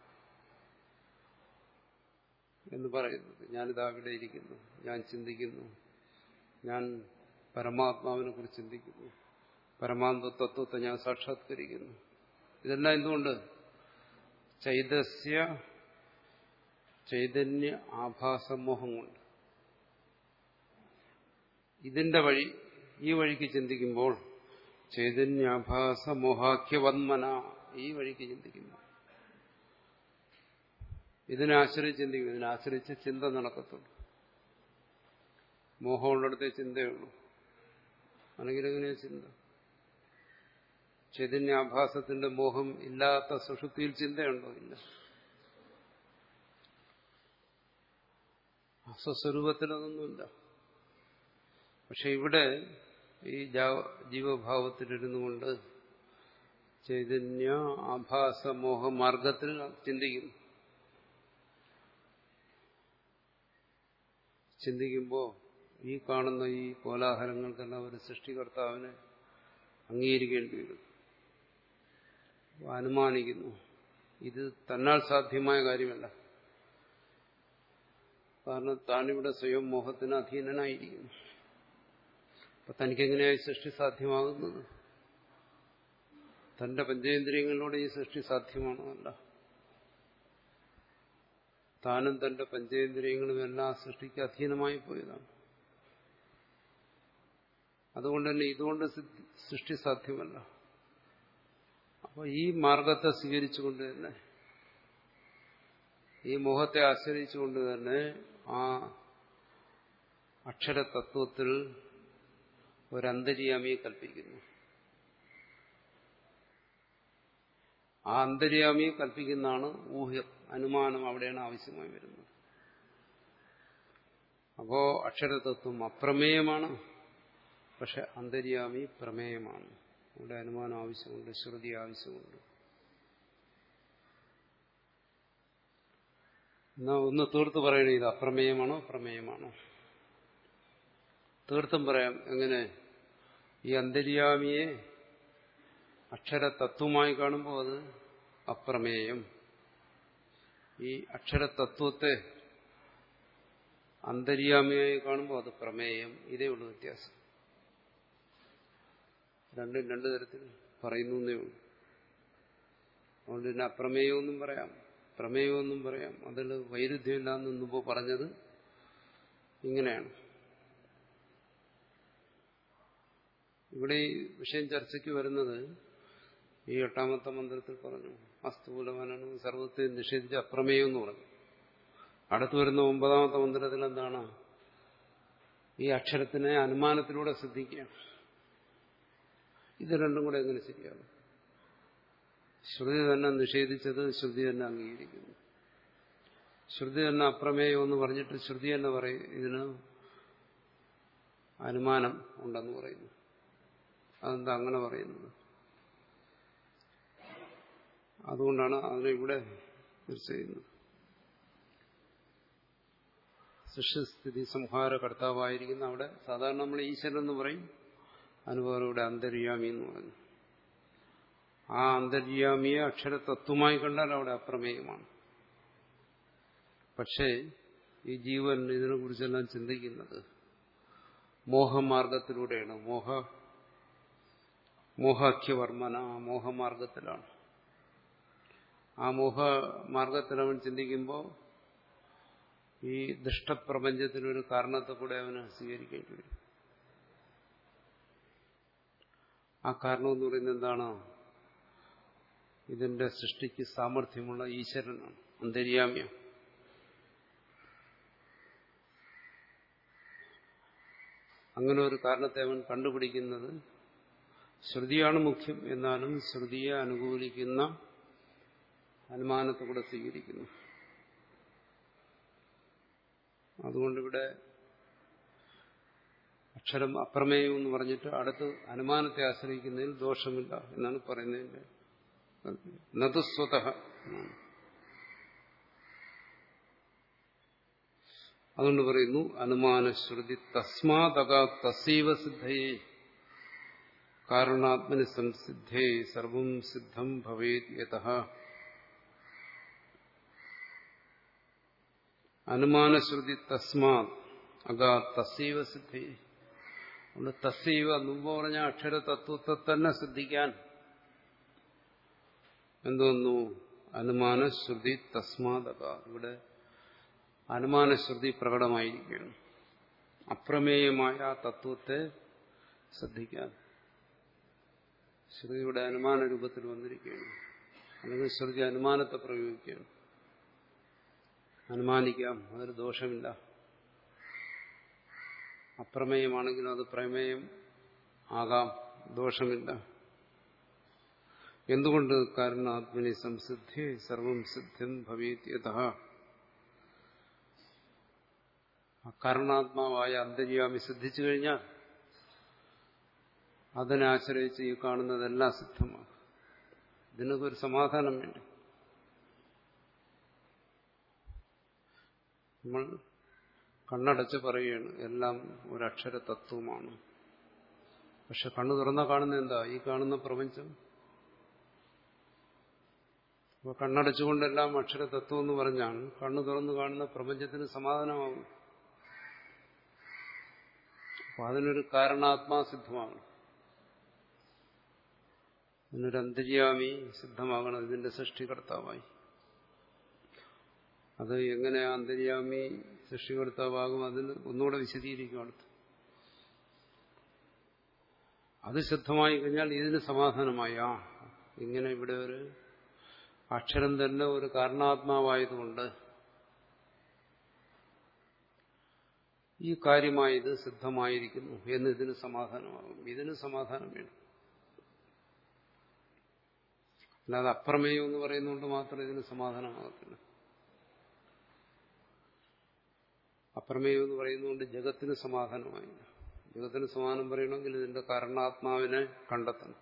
എന്ന് പറയുന്നത്. ഞാനിതാ ഇവിടെ ഇരിക്കുന്നു, ഞാൻ ചിന്തിക്കുന്നു, ഞാൻ പരമാത്മാവിനെ കുറിച്ച് ചിന്തിക്കുന്നു, പരമാത്മ തത്വത്തെ ഞാൻ സാക്ഷാത്കരിക്കുന്നു. ഇതെല്ലാം എന്തുകൊണ്ട്? ചൈതസ്യ ചൈതന്യ ആഭാസമോഹം കൊണ്ട്. ഇതിന്റെ വഴി, ഈ വഴിക്ക് ചിന്തിക്കുമ്പോൾ ചൈതന്യാഭാസമോഹാഖ്യവന്മന, ഈ വഴിക്ക് ചിന്തിക്കുന്നു, ഇതിനെ ആശ്രയിച്ച് ചിന്തിക്കും. ഇതിനാശ്രയിച്ച് ചിന്ത നടക്കത്തുള്ളൂ. മോഹമുള്ളിടത്തേ ചിന്തയുള്ളൂ. അല്ലെങ്കിൽ എങ്ങനെയാ ചിന്ത? ചൈതന്യാഭാസത്തിന്റെ മോഹം ഇല്ലാത്ത സുഷുപ്തിയിൽ ചിന്തയുണ്ടോ? ഇല്ല. സ്വസ്വരൂപത്തിലതൊന്നുമില്ല. പക്ഷെ ഇവിടെ ഈ ജീവഭാവത്തിലിരുന്നു കൊണ്ട് ചൈതന്യ ആഭാസ മോഹമാർഗത്തിൽ ചിന്തിക്കുന്നു. ചിന്തിക്കുമ്പോൾ ഈ കാണുന്ന ഈ കോലാഹലങ്ങൾക്കെല്ലാം ഒരു സൃഷ്ടികർത്താവിനെ അംഗീകരിക്കേണ്ടി വരും. അനുമാനിക്കുന്നു. ഇത് തന്നാൽ സാധ്യമായ കാര്യമല്ല. കാരണം താനിവിടെ സ്വയം മോഹത്തിന് അധീനനായിരിക്കുന്നു. അപ്പൊ തനിക്കെങ്ങനെയായി സൃഷ്ടി സാധ്യമാകുന്നത്? തന്റെ പഞ്ചേന്ദ്രിയങ്ങളിലൂടെ ഈ സൃഷ്ടി സാധ്യമാണോ? അല്ല. താനും തന്റെ പഞ്ചേന്ദ്രിയങ്ങളും എല്ലാം സൃഷ്ടിക്ക് അധീനമായി പോയതാണ്. അതുകൊണ്ട് തന്നെ ഇതുകൊണ്ട് സൃഷ്ടി സാധ്യമല്ല. അപ്പോൾ ഈ മാർഗത്തെ സ്വീകരിച്ചുകൊണ്ട് തന്നെ, ഈ മോഹത്തെ ആശ്രയിച്ചുകൊണ്ട് തന്നെ ആ അക്ഷരതത്വത്തിൽ ഒരന്തര്യാമിയെ കൽപ്പിക്കുന്നു. ആ അന്തര്യാമിയെ കൽപ്പിക്കുന്നതാണ് ഊഹ്യം, അനുമാനം. അവിടെയാണ് ആവശ്യമായി വരുന്നത്. അപ്പോ അക്ഷരതത്വം അപ്രമേയമാണ്, പക്ഷെ അന്തര്യാമി പ്രമേയമാണ്. ഇവിടെ അനുമാനം ആവശ്യമുണ്ട്, ശ്രുതി ആവശ്യമുണ്ട്. എന്നാ ഒന്ന് തീർത്ത് പറയണേ, ഇത് അപ്രമേയമാണോ പ്രമേയമാണോ? തീർത്തും പറയാം. എങ്ങനെ? ഈ അന്തര്യാമിയെ അക്ഷരതത്വമായി കാണുമ്പോൾ അത് അപ്രമേയം. ഈ അക്ഷരതത്വത്തെ അന്തര്യാമിയായി കാണുമ്പോൾ അത് പ്രമേയം. ഇതേ ഉള്ളൂ വ്യത്യാസം. രണ്ടും രണ്ടു തരത്തിൽ പറയുന്നു എന്നേ ഉള്ളൂ. അതുകൊണ്ട് തന്നെ അപ്രമേയമെന്നും പറയാം, പ്രമേയമെന്നും പറയാം. അതിൽ വൈരുദ്ധ്യമില്ലാന്ന് മുമ്പ് പറഞ്ഞത് ഇങ്ങനെയാണ്. ഇവിടെ ഈ വിഷയം ചർച്ചയ്ക്ക് വരുന്നത് ഈ എട്ടാമത്തെ മന്ത്രത്തിൽ പറഞ്ഞു അസ്തൂലമാനാണ് സർവത്തെ നിഷേധിച്ച അപ്രമേയം എന്ന് പറഞ്ഞു. അടുത്തു വരുന്ന ഒമ്പതാമത്തെ മന്ത്രത്തിൽ എന്താണ്? ഈ അക്ഷരത്തിനെ അനുമാനത്തിലൂടെ സിദ്ധിക്കുകയാണ്. ഇത് രണ്ടും കൂടെ എങ്ങനെ ശരിയാണ്? ശ്രുതി തന്നെ നിഷേധിച്ചത് ശ്രുതി തന്നെ അംഗീകരിക്കുന്നു. ശ്രുതി തന്നെ അപ്രമേയം എന്ന് പറഞ്ഞിട്ട് ശ്രുതി തന്നെ പറയും ഇതിന് അനുമാനം ഉണ്ടെന്ന് പറയുന്നു. അതെന്താ അങ്ങനെ പറയുന്നത്? അതുകൊണ്ടാണ് അതിനെ ഇവിടെ ചർച്ച ചെയ്യുന്നത്. സൃഷ്ടിസ്ഥിതി സംഹാര കർത്താവായിരിക്കുന്ന അവിടെ സാധാരണ നമ്മൾ ഈശ്വരൻ എന്ന് പറയും, അനുഭവം ഇവിടെ അന്തര്യാമി എന്ന് പറഞ്ഞു. ആ അന്തര്യാമിയെ അക്ഷരതത്വമായി കണ്ടാൽ അവിടെ അപ്രമേയമാണ്. പക്ഷേ ഈ ജീവൻ ഇതിനെക്കുറിച്ചെല്ലാം ചിന്തിക്കുന്നത് മോഹമാർഗത്തിലൂടെയാണ്. മോഹ മോഹാഖ്യവർമ്മന മോഹമാർഗത്തിലാണ്. ആ മോഹമാർഗത്തിൽ അവൻ ചിന്തിക്കുമ്പോൾ ഈ ദുഷ്ടപ്രപഞ്ചത്തിനൊരു കാരണത്തെ കൂടെ അവന് സ്വീകരിക്കേണ്ടി വരും. ആ കാരണം എന്ന് പറയുന്നത് എന്താണ്? ഇതിന്റെ സൃഷ്ടിക്ക് സാമർഥ്യമുള്ള ഈശ്വരനാണ്, അന്തര്യാമിയാണ്. അങ്ങനെ ഒരു കാരണത്തെ അവൻ കണ്ടുപിടിക്കുന്നത് ശ്രുതിയാണ് മുഖ്യം. എന്നാലും ശ്രുതിയെ അനുകൂലിക്കുന്ന അനുമാനത്തെ കൂടെ സ്വീകരിക്കുന്നു. അതുകൊണ്ടിവിടെ അക്ഷരം അപ്രമേയം എന്ന് പറഞ്ഞിട്ട് അടുത്ത് അനുമാനത്തെ ആശ്രയിക്കുന്നതിൽ ദോഷമില്ല എന്നാണ് പറയുന്നതിന്റെ നതു സ്വതഃ. അതുകൊണ്ട് പറയുന്നു അനുമാനശ്രുതി തസ്മാതകാ തസീവ സിദ്ധയേ കാരണാത്മനി സംസിദ്ധേ സർവം സിദ്ധം ഭവേത് യതഃ. അനുമാനശ്രുതി തസ്മാത് അകാ തസീവ സിദ്ധി. അതുകൊണ്ട് തസീവ മുമ്പ് പറഞ്ഞ അക്ഷരതത്വത്തെ തന്നെ സിദ്ധിക്കാൻ എന്തോന്നു? അനുമാനശ്രുതി തസ്മാത് അകാ. ഇവിടെ അനുമാനശ്രുതി പ്രകടമായിരിക്കുകയാണ്. അപ്രമേയമായ ആ തത്വത്തെ ശ്രദ്ധിക്കാൻ ശ്രുതിയുടെ അനുമാന രൂപത്തിൽ വന്നിരിക്കുകയാണ്. അല്ലെങ്കിൽ ശ്രുതി അനുമാനത്തെ പ്രയോഗിക്കുകയാണ്. അനുമാനിക്കാം, അതൊരു ദോഷമില്ല. അപ്രമേയമാണെങ്കിലും അത് പ്രമേയം ആകാം, ദോഷമില്ല. എന്തുകൊണ്ട്? കാരണം ആത്മനി സംസിദ്ധി സർവം സിദ്ധ്യം ഭവേത് യതഃ. കാരണാത്മാവായ അന്തര്യാമി സിദ്ധിച്ചു കഴിഞ്ഞാൽ അതിനെ ആശ്രയിച്ച് ഈ കാണുന്നതെല്ലാം സിദ്ധമാണ്. ഇതിനൊക്കെ ഒരു സമാധാനം വേണ്ടി. നമ്മൾ കണ്ണടച്ച് പറയുകയാണ് എല്ലാം ഒരക്ഷര തത്വമാണ്. പക്ഷെ കണ്ണു തുറന്നാ കാണുന്ന എന്താ? ഈ കാണുന്ന പ്രപഞ്ചം. അപ്പൊ കണ്ണടച്ചുകൊണ്ടെല്ലാം അക്ഷര തത്വം എന്ന് പറഞ്ഞാണ് കണ്ണു തുറന്നു കാണുന്ന പ്രപഞ്ചത്തിന് സമാധാനമാകും. അപ്പൊ അതിനൊരു കാരണാത്മാ സിദ്ധമാണ്, അതിനൊരു അന്തര്യാമി സിദ്ധമാകണം, ഇതിന്റെ സൃഷ്ടികർത്താവായി. അത് എങ്ങനെ അന്തര്യാമി സൃഷ്ടികർത്താവാകും അതിന് ഒന്നുകൂടെ വിശദീകരിക്കും അടുത്ത്. അത് ശുദ്ധമായി കഴിഞ്ഞാൽ ഇതിന് സമാധാനമായി. ആ ഇങ്ങനെ ഇവിടെ ഒരു അക്ഷരം തന്നെ ഒരു കാരണാത്മാവായതുകൊണ്ട് ഈ കാര്യമായത് സിദ്ധമായിരിക്കുന്നു എന്ന് ഇതിന് സമാധാനമാകും. ഇതിന് സമാധാനം വേണം. അല്ലാതെ അപ്രമേയം എന്ന് പറയുന്നതുകൊണ്ട് മാത്രം ഇതിന് സമാധാനമാകത്തില്ല. അപ്രമേയം എന്ന് പറയുന്നതുകൊണ്ട് ജഗത്തിന് സമാധാനമായില്ല. ജഗത്തിന് സമാധാനം പറയണമെങ്കിൽ ഇതിന്റെ കാരണാത്മാവിനെ കണ്ടെത്തണം.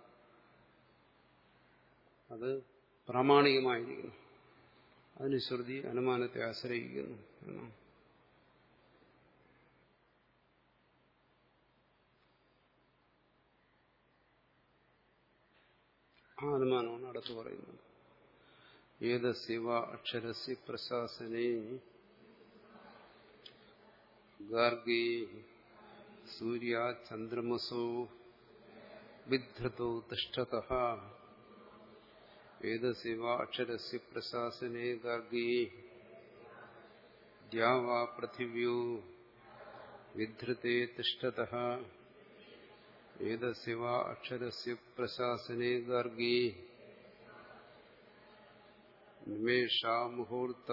അത് പ്രാമാണികമായിരിക്കണം. അതിന് ശ്രുതി അനുമാനത്തെ ആശ്രയിക്കുന്നു എന്നാണ്. ആ അനുമാനമാണ് അടുത്ത് പറയുന്നത്. ഏതസ്യവ അക്ഷരസ്യ പ്രശാസനേ ഗാർഗേ സൂര്യ ചന്ദ്രമസോ വിധൃതോ തിഷ്ഠതഃ. ഏതസ്യവ അക്ഷരസ്യ പ്രശാസനേ ഗാർഗേ ദ്യാവാ പൃഥിവ്യോ വിധൃതേ തിഷ്ഠതഃ. ഏതസ്യവ അക്ഷരസ്യ പ്രശാസനേ ഗാർഗേ നിമേഷാ മുഹൂർത്ത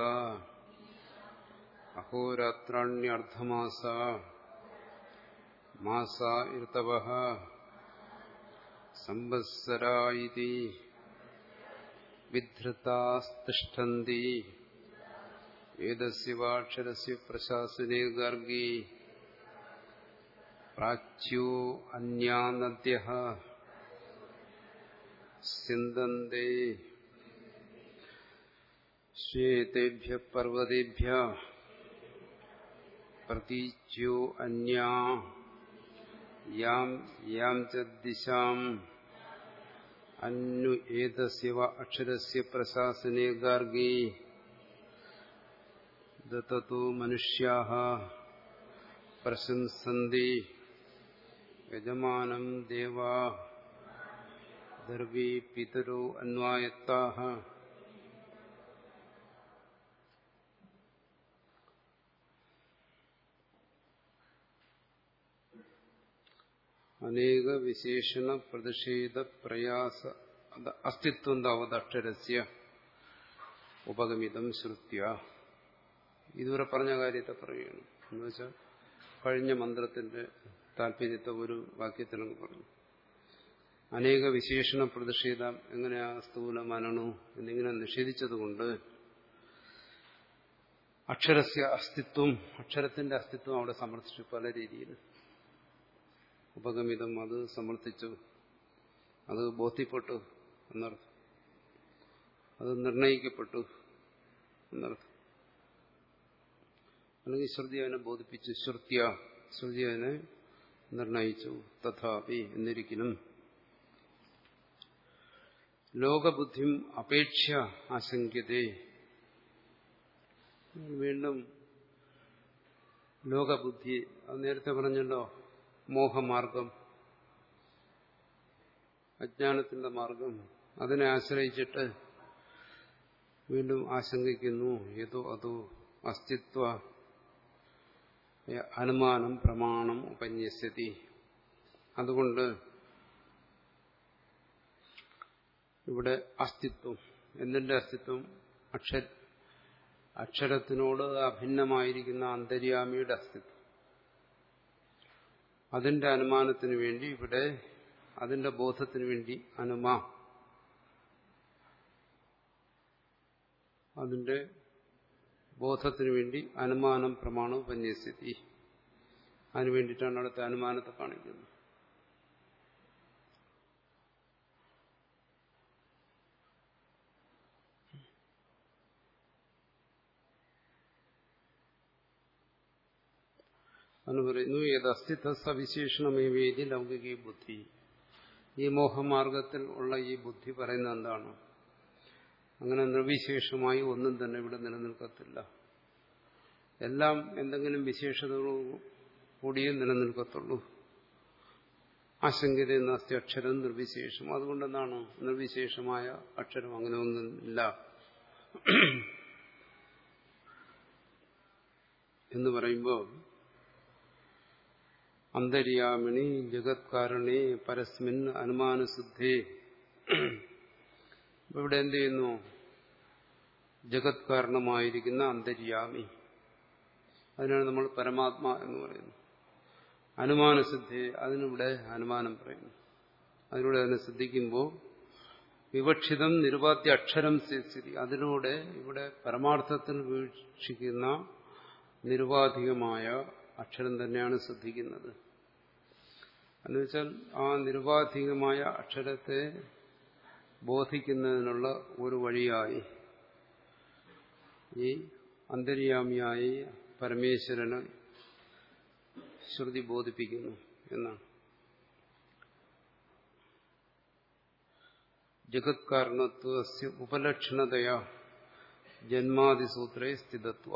അഹോരാത്രാണ്യർദ്ധമാസ മാസ ഋതവഃ സംവത്സരാ ഇതി വിധൃതാസ്തിഷ്ഠന്തി. ഏതസ്യവ അക്ഷരസ്യ പ്രശാസനേ ഗാർഗേ പ്രാച്യോ അന്യാ നദ്യഃ സിന്ദന്തേ ശ്വേതേഭ്യഃ പർവ്വതേഭ്യഃ പ്രതീച്യോ അന്യാ യാം യാം ച ദിശാം അന്നു. ഏതസ്യവ അക്ഷരസ്യ പ്രശാസനേ ഗാർഗേ ദത്തതോ മനുഷ്യാഃ പ്രശംസന്തി യജമാനം ദേവാ ദർവീ പിതരോ അന്വായത്താഃ. അനേക വിശേഷണ പ്രതിഷേധ പ്രയാസ അസ്തിത്വം താവത് അക്ഷരസ്യ ഉപഗമിതം ശ്രുത്യ. ഇതുവരെ പറഞ്ഞ കാര്യത്തെ പറയുകയാണ്. എന്ന് വെച്ചാൽ കഴിഞ്ഞ മന്ത്രത്തിന്റെ താല്പര്യത്തെ ഒരു വാക്യത്തിലങ്ങ് പറഞ്ഞു. അനേക വിശേഷണ പ്രതിഷേധം എങ്ങനെയാ സ്ഥൂലം അനണു എന്നിങ്ങനെ നിഷേധിച്ചതുകൊണ്ട് അക്ഷരസ്യ അസ്തിത്വം, അക്ഷരത്തിന്റെ അസ്തിത്വം അവിടെ സമർത്ഥിച്ചു. പല രീതിയിൽ ഉപഗമിതം, അത് സമർത്ഥിച്ചു, അത് ബോധ്യപ്പെട്ടു എന്നർത്ഥം, അത് നിർണയിക്കപ്പെട്ടു എന്നർത്ഥം. അല്ലെങ്കിൽ ശ്രുതി അതിനെ ബോധിപ്പിച്ചു, ശ്രുത്യ, ശ്രുതി അതിനെ നിർണയിച്ചു. തഥാപി എന്നിരിക്കലും ലോകബുദ്ധിം അപേക്ഷ ആശങ്കതേ. വീണ്ടും ലോകബുദ്ധി, അത് നേരത്തെ പറഞ്ഞല്ലോ, മോഹമാർഗം, അജ്ഞാനത്തിന്റെ മാർഗം, അതിനെ ആശ്രയിച്ചിട്ട് വീണ്ടും ആശങ്കിക്കുന്നു. ഏതോ അതോ അസ്തിത്വ അനുമാനം പ്രമാണം ഉപന്യസ്യതി. അതുകൊണ്ട് ഇവിടെ അസ്തിത്വം, എന്തിന്റെ അസ്തിത്വം? അക്ഷര അക്ഷരത്തിനോട് അഭിന്നമായിരിക്കുന്ന അന്തര്യാമിയുടെ അസ്തിത്വം, അതിന്റെ അനുമാനത്തിന് വേണ്ടി ഇവിടെ, അതിന്റെ ബോധത്തിന് വേണ്ടി അനുമാ, അതിന്റെ ബോധത്തിന് വേണ്ടി അനുമാനം പ്രമാണം ഉപന്യസ്യതി. അതിനു വേണ്ടിയിട്ടാണ് അടുത്ത അനുമാനത്തെ കാണിക്കുന്നത്. എന്ന് പറയുന്നു, ഏത് അസ്തിത്വ സവിശേഷണമേവേദി ലൗകിക ബുദ്ധി. ഈ മോഹമാർഗത്തിൽ ഉള്ള ഈ ബുദ്ധി പറയുന്നത് എന്താണ്? അങ്ങനെ നിർവിശേഷമായി ഒന്നും തന്നെ ഇവിടെ നിലനിൽക്കത്തില്ല. എല്ലാം എന്തെങ്കിലും വിശേഷതകളോ കൂടിയേ നിലനിൽക്കത്തുള്ളൂ. ആശങ്കത നാസ്തി അക്ഷരം നിർവിശേഷം. അതുകൊണ്ടെന്താണ് നിർവിശേഷമായ അക്ഷരം? അങ്ങനെ ഒന്നുമില്ല. എന്ന് പറയുമ്പോൾ അന്തര്യാമിണി ജഗത് കാരണേ പരസ്മിൻ അനുമാനസിദ്ധേ. ഇവിടെ എന്ത് ചെയ്യുന്നു? ജഗത് കാരണമായിരിക്കുന്ന അന്തര്യാമി, അതിനാണ് നമ്മൾ പരമാത്മാ എന്ന് പറയുന്നത്. അനുമാനസിദ്ധി, അതിനിവിടെ അനുമാനം പറയുന്നു. അതിലൂടെ അതിനെ സിദ്ധിക്കുമ്പോൾ വിവക്ഷിതം നിരുപാദ്യ അക്ഷരം സ്ഥിതി, അതിലൂടെ ഇവിടെ പരമാർത്ഥത്തിൽ വീക്ഷിക്കുന്ന നിരുപാധികമായ അക്ഷരം തന്നെയാണ് സിദ്ധിക്കുന്നത്. എന്നുവെച്ചാൽ ആ നിരുപാധികമായ അക്ഷരത്തെ ബോധിക്കുന്നതിനുള്ള ഒരു വഴിയായി ഈ അന്തര്യാമിയായി പരമേശ്വരനെ ശ്രുതി ബോധിപ്പിക്കുന്നു എന്നാണ്. ജഗത് കാരണത്വസ്യ ഉപലക്ഷണതയാ ജന്മാദിസൂത്രേ സ്ഥിതത്വ.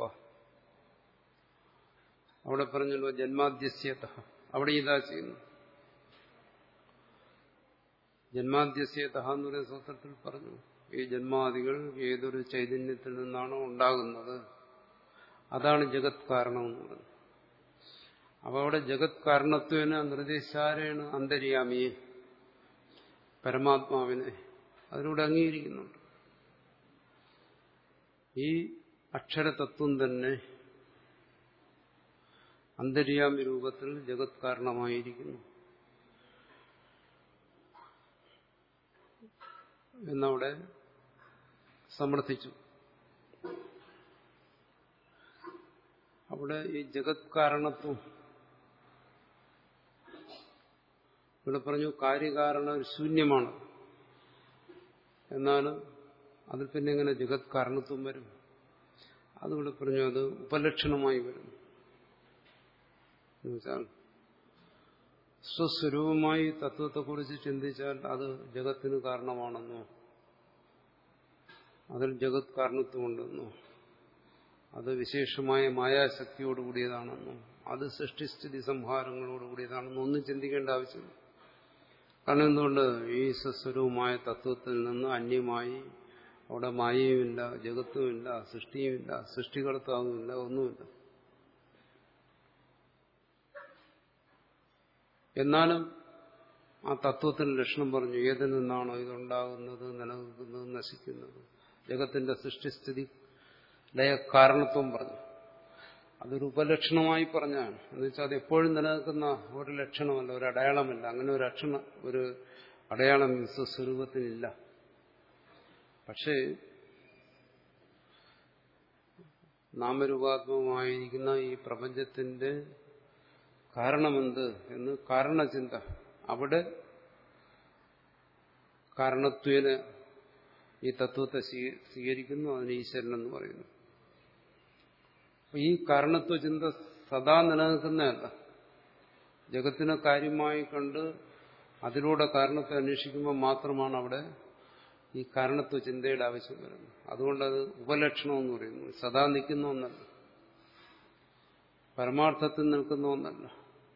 അവിടെ പറഞ്ഞല്ലോ ജന്മാദ്യസ്യതഃ, അവിടെ ഇതാ ചെയ്യുന്നു. ജന്മാദ്യസ്യതഃ എന്ന് പറയുന്ന സൂത്രത്തിൽ പറഞ്ഞു ഈ ജന്മാദികൾ ഏതൊരു ചൈതന്യത്തിൽ നിന്നാണോ ഉണ്ടാകുന്നത് അതാണ് ജഗത് കാരണം എന്ന് പറയുന്നത്. അപ്പൊ അവിടെ ജഗത് കാരണത്വന് നിർദ്ദേശാരേണ് അന്തര്യാമിയെ, പരമാത്മാവിനെ അതിലൂടെ അംഗീകരിക്കുന്നുണ്ട്. ഈ അക്ഷരതത്വം തന്നെ അന്തര്യാമി രൂപത്തിൽ ജഗത് കാരണമായിരിക്കുന്നു എന്നവിടെ സമർത്ഥിച്ചു. അവിടെ ഈ ജഗത് കാരണത്വം ഇവിടെ പറഞ്ഞു കാര്യകാരണ ശൂന്യമാണ്. എന്നാലും അതിൽ പിന്നെ എങ്ങനെ ജഗത് കാരണത്വം വരും? അതുകൊണ്ട് പറഞ്ഞു അത് ഉപലക്ഷണമായി വരും. എന്നുവെച്ചാൽ സ്വസ്വരൂപമായി തത്വത്തെക്കുറിച്ച് ചിന്തിച്ചാൽ അത് ജഗത്തിന് കാരണമാണെന്നോ, അതിൽ ജഗത് കാരണത്വമുണ്ടെന്നോ, അത് വിശേഷമായ മായാശക്തിയോടുകൂടിയതാണെന്നോ, അത് സൃഷ്ടിസ്ഥിതി സംഹാരങ്ങളോടുകൂടിയതാണെന്നോ ഒന്നും ചിന്തിക്കേണ്ട ആവശ്യമില്ല. കാരണം എന്തുകൊണ്ട് ഈ സ്വസ്വരൂപമായ തത്വത്തിൽ നിന്ന് അന്യമായി അവിടെ മായയുമില്ല, ജഗത്തുമില്ല, സൃഷ്ടിയുമില്ല, സൃഷ്ടികർത്താവുമില്ല, ഒന്നുമില്ല. എന്നാലും ആ തത്വത്തിന് ലക്ഷണം പറഞ്ഞു. ഏതിൽ നിന്നാണോ ഇതുണ്ടാകുന്നത്, നിലനിൽക്കുന്നത്, നശിക്കുന്നത്, ജഗത്തിന്റെ സൃഷ്ടിസ്ഥിതി ലയ കാരണത്വം പറഞ്ഞു. അതൊരു ഉപലക്ഷണമായി പറഞ്ഞാണ്. എന്നുവെച്ചാൽ അത് എപ്പോഴും നിലനിൽക്കുന്ന ഒരു ലക്ഷണമല്ല, ഒരു അടയാളമല്ല. അങ്ങനെ ഒരു ലക്ഷണം, ഒരു അടയാളം സ്വസ്വരൂപത്തിനില്ല. പക്ഷേ നാമരൂപാത്മകമായിരിക്കുന്ന ഈ പ്രപഞ്ചത്തിന്റെ കാരണമെന്ത് എന്ന് കാരണചിന്ത, അവിടെ കാരണത്വേന ഈ തത്വത്തെ സ്വീകരിക്കുന്നു. അതിന് ഈശ്വരനെന്ന് പറയുന്നു. ഈ കാരണത്വ ചിന്ത സദാ നിലനിൽക്കുന്നതല്ല. ജഗത്തിനെ കാര്യമായി കണ്ട് അതിലൂടെ കാരണത്തെ അന്വേഷിക്കുമ്പോൾ മാത്രമാണ് അവിടെ ഈ കാരണത്വ ചിന്തയുടെ ആവശ്യം വരുന്നത്. അതുകൊണ്ടത് ഉപലക്ഷണമെന്ന് പറയുന്നു. സദാ നിൽക്കുന്ന ഒന്നല്ല, പരമാർത്ഥത്തിൽ നിൽക്കുന്ന ഒന്നല്ല.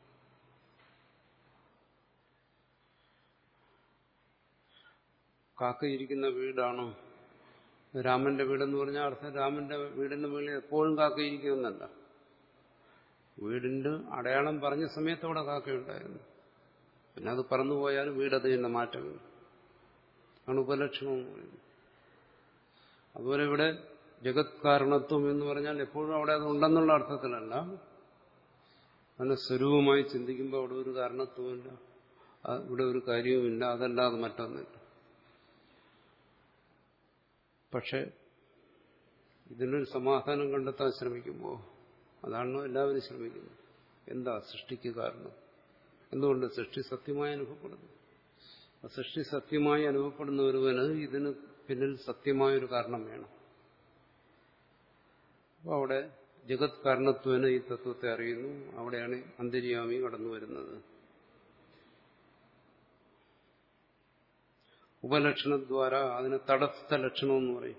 കാക്കയിരിക്കുന്ന വീടാണോ രാമന്റെ വീടെന്ന് പറഞ്ഞാൽ അർത്ഥം രാമന്റെ വീടിന്റെ മുകളിൽ എപ്പോഴും കാക്കയിരിക്കുമെന്നല്ല. വീടിന്റെ അടയാളം പറഞ്ഞ സമയത്ത് അവിടെ കാക്കയുണ്ടായിരുന്നു. പിന്നെ അത് പറന്നുപോയാലും വീടത് തന്നെ മാറ്റമില്ല. ആണ് ഉപലക്ഷണം എന്ന് പറയുന്നത്. അതുപോലെ ഇവിടെ ജഗത് കാരണത്വം എന്ന് പറഞ്ഞാൽ എപ്പോഴും അവിടെ അത് ഉണ്ടെന്നുള്ള അർത്ഥത്തിലല്ല. അതിനെ സ്വരൂപമായി ചിന്തിക്കുമ്പോൾ അവിടെ ഒരു കാരണത്വമില്ല, ഇവിടെ ഒരു കാര്യവുമില്ല, അതല്ലാതെ മറ്റൊന്നില്ല. പക്ഷെ ഇതിനൊരു സമാധാനം കണ്ടെത്താൻ ശ്രമിക്കുമ്പോൾ, അതാണോ എല്ലാവരും ശ്രമിക്കുന്നത്, എന്താ സൃഷ്ടിക്ക് കാരണം, എന്തുകൊണ്ട് സൃഷ്ടി സത്യമായി അനുഭവപ്പെടുന്നു. സൃഷ്ടി സത്യമായി അനുഭവപ്പെടുന്ന ഒരുവന് ഇതിന് പിന്നിൽ സത്യമായൊരു കാരണം വേണം. അപ്പോൾ അവിടെ ജഗത് കാരണത്വന് ഈ തത്വത്തെ അറിയുന്നു. അവിടെയാണ് അന്തര്യാമി കടന്നു വരുന്നത്. ഉപലക്ഷണദ്വാര അതിന് തടസ്ഥ ലക്ഷണമെന്ന് പറയും.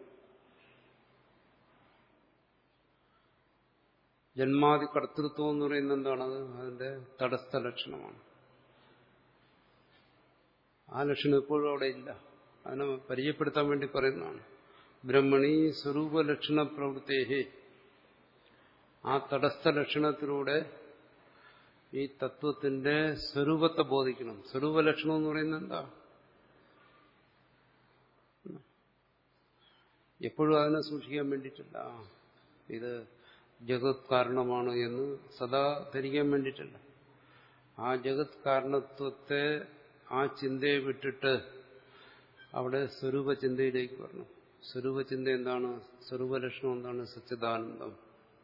ജന്മാദി കർത്തൃത്വം എന്ന് പറയുന്നത് എന്താണത്? അതിന്റെ തടസ്ഥ ലക്ഷണമാണ്. ആ ലക്ഷണം എപ്പോഴും അവിടെ ഇല്ല. അതിനെ പരിചയപ്പെടുത്താൻ വേണ്ടി പറയുന്നതാണ്. ബ്രഹ്മണി സ്വരൂപലക്ഷണ പ്രവൃത്തേഹി, ആ തടസ്ഥ ലക്ഷണത്തിലൂടെ ഈ തത്വത്തിന്റെ സ്വരൂപത്തെ ബോധിക്കണം. സ്വരൂപ ലക്ഷണം എന്ന് പറയുന്നത് എന്താ? എപ്പോഴും അതിനെ സൂക്ഷിക്കാൻ വേണ്ടിയിട്ടില്ല. ഇത് ജഗത് കാരണമാണ് എന്ന് സദാ ധരിക്കാൻ വേണ്ടിയിട്ടില്ല. ആ ജഗത് കാരണത്വത്തെ ആ ചിന്തയെ വിട്ടിട്ട് അവിടെ സ്വരൂപ ചിന്തയിലേക്ക് വരണം. സ്വരൂപ ചിന്ത എന്താണ്? സ്വരൂപ ലക്ഷണം എന്താണ്? സച്ചിദാനന്ദം.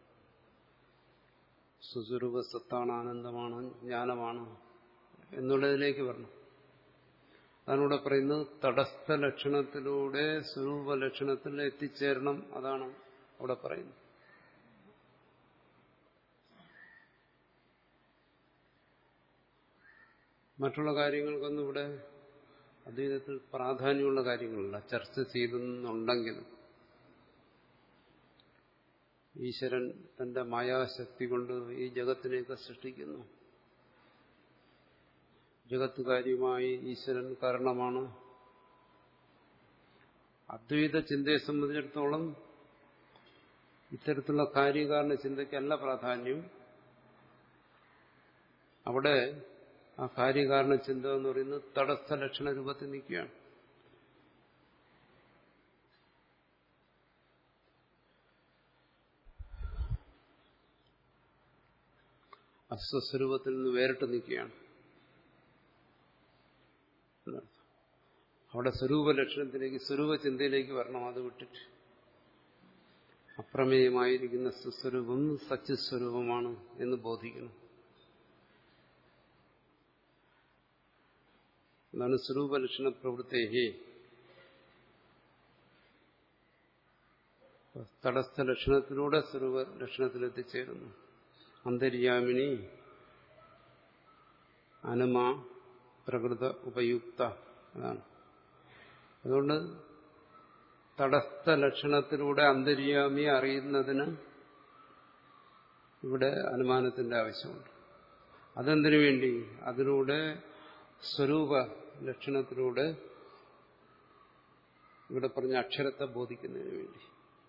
സുസ്വരൂപ സത്താണ്, ആനന്ദമാണ്, ജ്ഞാനമാണ് എന്നുള്ളതിലേക്ക് വരണം. അതാണ് ഇവിടെ പറയുന്നത്. തടസ്ഥ ലക്ഷണത്തിലൂടെ സ്വരൂപ ലക്ഷണത്തിൽ എത്തിച്ചേരണം. അതാണ് അവിടെ പറയുന്നത്. മറ്റുള്ള കാര്യങ്ങൾക്കൊന്നും ഇവിടെ അദ്വൈതത്തിൽ പ്രാധാന്യമുള്ള കാര്യങ്ങളല്ല ചർച്ച ചെയ്തെന്നുണ്ടെങ്കിലും ഈശ്വരൻ തന്റെ മായാശക്തി കൊണ്ട് ഈ ജഗത്തിനെയൊക്കെ സൃഷ്ടിക്കുന്നു. ജഗത്തുകാര്യമായി ഈശ്വരൻ കാരണമാണ്. അദ്വൈത ചിന്തയെ സംബന്ധിച്ചിടത്തോളം ഇത്തരത്തിലുള്ള കാര്യകാരണ ചിന്തയ്ക്കല്ല പ്രാധാന്യം. അവിടെ ആ കാര്യകാരണ ചിന്ത എന്ന് പറയുന്നത് തടസ്ഥ ലക്ഷണ രൂപത്തിൽ നിൽക്കുകയാണ്. അസ്വസ്വരൂപത്തിൽ നിന്ന് വേറിട്ട് നിൽക്കുകയാണ്. അവിടെ സ്വരൂപ ലക്ഷണത്തിലേക്ക് സ്വരൂപ ചിന്തയിലേക്ക് വരണം. അത് വിട്ടിട്ട് അപ്രമേയമായിരിക്കുന്ന സ്വസ്വരൂപം സച്ചിസ്വരൂപമാണ് എന്ന് ബോധിക്കണം. എന്നാണ് സ്വരൂപ ലക്ഷണ പ്രവൃത്തി. തടസ്ഥ ലക്ഷണത്തിലൂടെ സ്വരൂപ ലക്ഷണത്തിലെത്തിച്ചേരുന്നു. അന്തര്യാമിനി അനുമ പ്രകൃത ഉപയുക്ത. അതാണ്. അതുകൊണ്ട് തടസ്ഥ ലക്ഷണത്തിലൂടെ അന്തര്യാമിയെ അറിയുന്നതിന് ഇവിടെ അനുമാനത്തിന്റെ ആവശ്യമുണ്ട്. അതെന്തിനു വേണ്ടി? അതിലൂടെ സ്വരൂപ ലക്ഷണത്തിലൂടെ ഇവിടെ പറഞ്ഞ അക്ഷരത്തെ ബോധിക്കുന്നതിന് വേണ്ടി.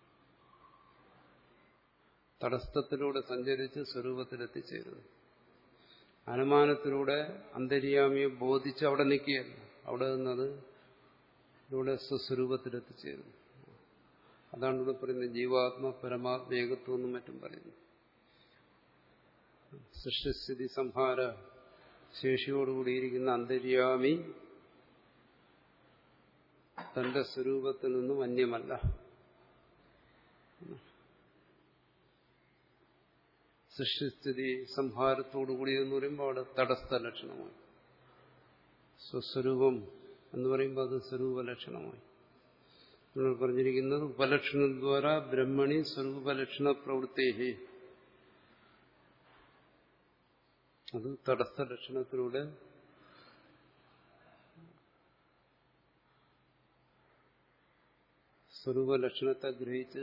തടസ്ഥത്തിലൂടെ സഞ്ചരിച്ച് സ്വരൂപത്തിലെത്തിച്ചേരുന്നു. അനുമാനത്തിലൂടെ അന്തര്യാമിയെ ബോധിച്ച് അവിടെ നിൽക്കുകയല്ല. അവിടെ നിന്നത് ഇവിടെ സ്വസ്വരൂപത്തിലെത്തിച്ചേരുന്നു. അതാണ് ഇവിടെ പറയുന്നത് ജീവാത്മ പരമാത്മ ഏകത്വം എന്നും മറ്റും പറയുന്നു. സൃഷ്ടിസ്ഥിതി സംഹാര ശേഷിയോടുകൂടിയിരിക്കുന്ന അന്തര്യാമി തന്റെ സ്വരൂപത്തിൽ നിന്നും അന്യമല്ല. സൃഷ്ടിസ്ഥിതി സംഹാരത്തോടുകൂടി എന്ന് പറയുമ്പോൾ അവിടെ തടസ്ഥ ലക്ഷണമായി. സ്വസ്വരൂപം എന്ന് പറയുമ്പോൾ അത് സ്വരൂപ ലക്ഷണമായി. നമ്മൾ പറഞ്ഞിരിക്കുന്നത് ഉപലക്ഷണദ്വാര ബ്രഹ്മണി സ്വരൂപലക്ഷണ പ്രവൃത്തി. അത് തടസ്ഥ ലക്ഷണത്തിലൂടെ സ്വരൂപ ലക്ഷണത്തെ ഗ്രഹിച്ച്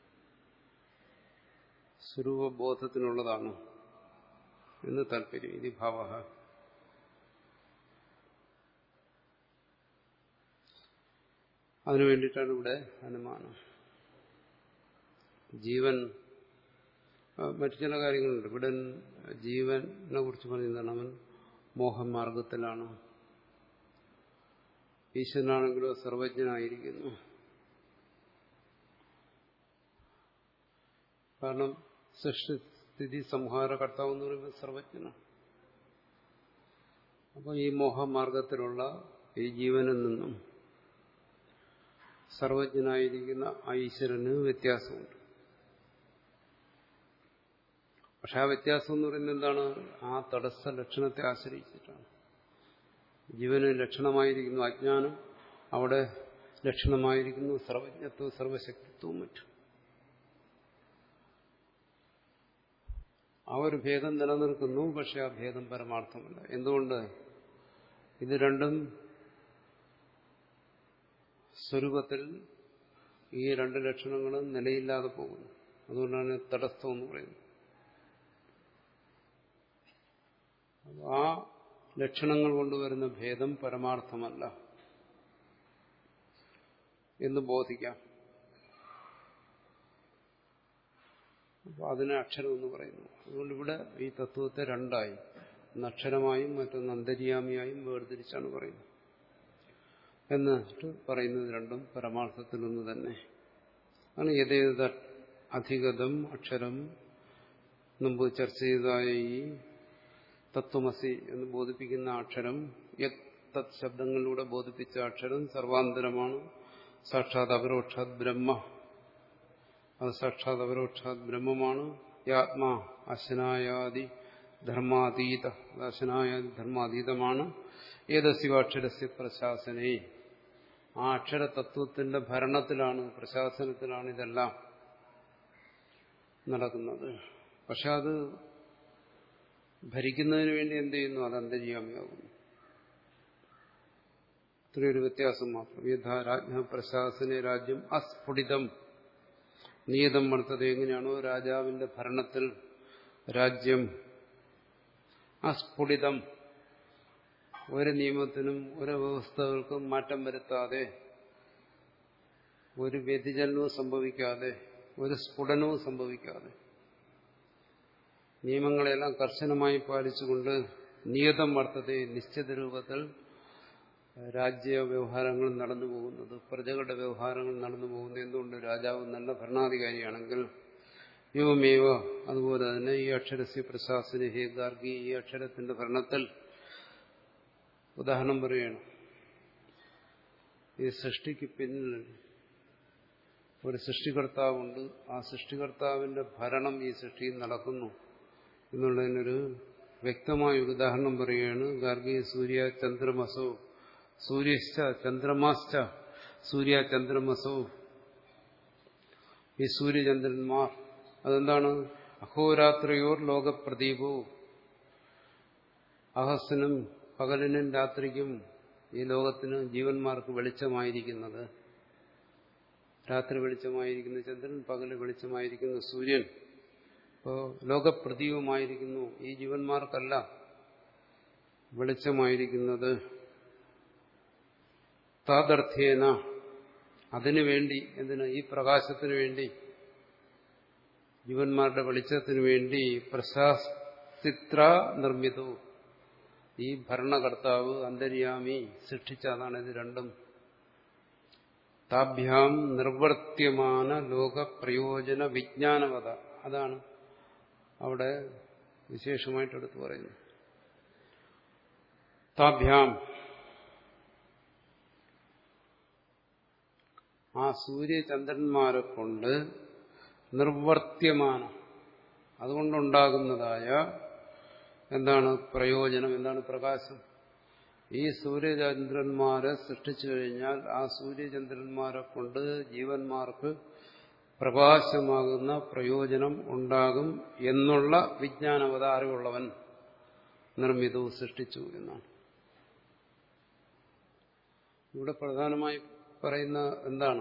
സ്വരൂപബോധത്തിനുള്ളതാണ് എന്ന് താല്പര്യം. ഇത് ഭാവ. അതിനു വേണ്ടിയിട്ടാണ് ഇവിടെ അനുമാനം. ജീവൻ മറ്റു ചില കാര്യങ്ങളുണ്ട്. ഇവിടെ ജീവനെ കുറിച്ച് പറയുന്നതാണ് അവൻ മോഹമാർഗത്തിലാണ്. ഈശ്വരനാണെങ്കിലോ സർവജ്ഞനായിരിക്കുന്നു. കാരണം സൃഷ്ടിസ്ഥിതി സംഹാര കർത്താവ് എന്ന് പറയുമ്പോൾ സർവജ്ഞനാണ്. അപ്പോൾ ഈ മോഹമാർഗത്തിലുള്ള ഈ ജീവനിൽ നിന്നും സർവജ്ഞനായിരിക്കുന്ന ആ ഈശ്വരന് വ്യത്യാസമുണ്ട്. പക്ഷെ ആ വ്യത്യാസം എന്ന് പറയുന്നത് എന്താണ്? ആ തടസ്ഥ ലക്ഷണത്തെ ആശ്രയിച്ചിട്ടാണ്. ജീവന് ലക്ഷണമായിരിക്കുന്നു അജ്ഞാനം, അവിടെ ലക്ഷണമായിരിക്കുന്നു സർവജ്ഞത്വവും സർവശക്തിത്വവും മറ്റും. ആ ഒരു ഭേദം നിലനിൽക്കുന്നു. പക്ഷെ ആ ഭേദം പരമാർത്ഥമല്ല. എന്തുകൊണ്ട്? ഇത് രണ്ടും സ്വരൂപത്തിൽ ഈ രണ്ട് ലക്ഷണങ്ങളും നിലയില്ലാതെ പോകുന്നു. അതുകൊണ്ടാണ് തടസ്ഥം എന്ന് പറയുന്നത്. ആ ലക്ഷണങ്ങൾ കൊണ്ടുവരുന്ന ഭേദം പരമാർത്ഥമല്ല എന്ന് ബോധിക്കാം. അപ്പോൾ അതിനെ അക്ഷരം എന്ന് പറയുന്നു. അതുകൊണ്ട് ഇവിടെ ഈ തത്വത്തെ രണ്ടായി, ഒന്ന് അക്ഷരമായും മറ്റൊന്ന് അന്തര്യാമിയായും വേർതിരിച്ചാണ് പറയുന്നത്. എന്നിട്ട് പറയുന്നത് രണ്ടും പരമാർത്ഥത്തിൽ ഒന്ന് തന്നെ ആണ്. യഥേത അധിഗതം അക്ഷരം മുമ്പ് ചർച്ച ചെയ്തതായ ഈ തത്വമസി എന്ന് ബോധിപ്പിക്കുന്ന അക്ഷരം, യത് തത് ശബ്ദങ്ങളിലൂടെ ബോധിപ്പിച്ച അക്ഷരം സർവാന്തരമാണ്, സാക്ഷാത് അപരോക്ഷാത് ബ്രഹ്മ, അത് സാക്ഷാത് അപരോക്ഷാത് ബ്രഹ്മമാണ്. യാത്മാ അശനായാദി ധർമാതീത, അത് അശനായാദി ധർമാതീതമാണ്. ഏതസ്യവാക്ഷരസ്യ പ്രശാസനേ, ആ അക്ഷരതത്വത്തിന്റെ ഭരണത്തിലാണ്, പ്രശാസനത്തിലാണ് ഇതെല്ലാം നടക്കുന്നത്. പക്ഷെ അത് ഭരിക്കുന്നതിന് വേണ്ടി എന്ത് ചെയ്യുന്നു? അത് അന്തര്യാമിയാകുന്നു. ഇത്രയൊരു വ്യത്യാസം മാത്രം. യഥാ രാജ്ഞ പ്രശാസന രാജ്യം അസ്ഫുടിതം നിയതം വർത്തത, എങ്ങനെയാണോ രാജാവിന്റെ ഭരണത്തിൽ രാജ്യം അസ്ഫുടിതം, ഒരു നിയമത്തിനും ഒരു വ്യവസ്ഥകൾക്കും മാറ്റം വരുത്താതെ, ഒരു വ്യതിചലനവും സംഭവിക്കാതെ, ഒരു സ്ഫുടനവും സംഭവിക്കാതെ, നിയമങ്ങളെല്ലാം കർശനമായി പാലിച്ചുകൊണ്ട് നിയതം വർത്തത, നിശ്ചിത രൂപത്തിൽ രാജ്യ വ്യവഹാരങ്ങൾ നടന്നു പോകുന്നത്, പ്രജകളുടെ വ്യവഹാരങ്ങൾ നടന്നു പോകുന്നത്. എന്തുകൊണ്ട്? രാജാവ് നല്ല ഭരണാധികാരിയാണെങ്കിൽ. യുവമേവ, അതുപോലെ തന്നെ ഈ അക്ഷരസ്യ പ്രശാസന ഹേ ഗാർഗി, ഈ അക്ഷരത്തിന്റെ ഭരണത്തിൽ ഉദാഹരണം പറയുകയാണ്. ഈ സൃഷ്ടിക്ക് പിന്നിൽ ഒരു സൃഷ്ടികർത്താവുണ്ട്, ആ സൃഷ്ടികർത്താവിന്റെ ഭരണം ഈ സൃഷ്ടിയിൽ നടക്കുന്നു എന്നുള്ളതിനൊരു വ്യക്തമായ ഒരു ഉദാഹരണം പറയുകയാണ്. ഗാർഗി സൂര്യ ചന്ദ്രമസോ, സൂര്യശ്ച ചന്ദ്രമാശ്ച സൂര്യ ചന്ദ്രമസോ, ഈ സൂര്യചന്ദ്രന്മാർ അതെന്താണ്? അഹോരാത്രയോർ ലോകപ്രദീപോ, അഹസ്സിനും പകലിനും രാത്രിക്കും ഈ ലോകത്തിന് ജീവന്മാർക്ക് വെളിച്ചമായിരിക്കുന്നത്. രാത്രി വെളിച്ചമായിരിക്കുന്ന ചന്ദ്രൻ, പകല് വെളിച്ചമായിരിക്കുന്ന സൂര്യൻ. അപ്പോൾ ലോകപ്രദീപമായിരിക്കുന്നു ഈ ജീവന്മാർക്കല്ല വെളിച്ചമായിരിക്കുന്നത്. താദർത്ഥ്യേന, അതിനുവേണ്ടി, എന്തിന്? ഈ പ്രകാശത്തിനു വേണ്ടി, ജീവന്മാരുടെ വെളിച്ചത്തിനു വേണ്ടി പ്രശാസ്തിത്ര നിർമ്മിതോ, ഈ ഭരണകർത്താവ് അന്തര്യാമി സൃഷ്ടിച്ചതാണ് ഇത് രണ്ടും. താഭ്യാം നിർവർത്യമാന ലോകപ്രയോജന വിജ്ഞാനവത, അതാണ് അവിടെ വിശേഷമായിട്ട് എടുത്തു പറയുന്നു. താഭ്യാം, ആ സൂര്യചന്ദ്രന്മാരെ കൊണ്ട് നിർവർത്യമാന, അതുകൊണ്ടുണ്ടാകുന്നതായ എന്താണ് പ്രയോജനം, എന്താണ് പ്രകാശം. ഈ സൂര്യചന്ദ്രന്മാരെ സൃഷ്ടിച്ചു കഴിഞ്ഞാൽ ആ സൂര്യചന്ദ്രന്മാരെ കൊണ്ട് ജീവന്മാർക്ക് പ്രകാശമാകുന്ന പ്രയോജനം ഉണ്ടാകും എന്നുള്ള വിജ്ഞാനവത, അറിവുള്ളവൻ നിർമ്മിതു, സൃഷ്ടിച്ചു എന്നാണ്. ഇവിടെ പ്രധാനമായി പറയുന്ന എന്താണ്?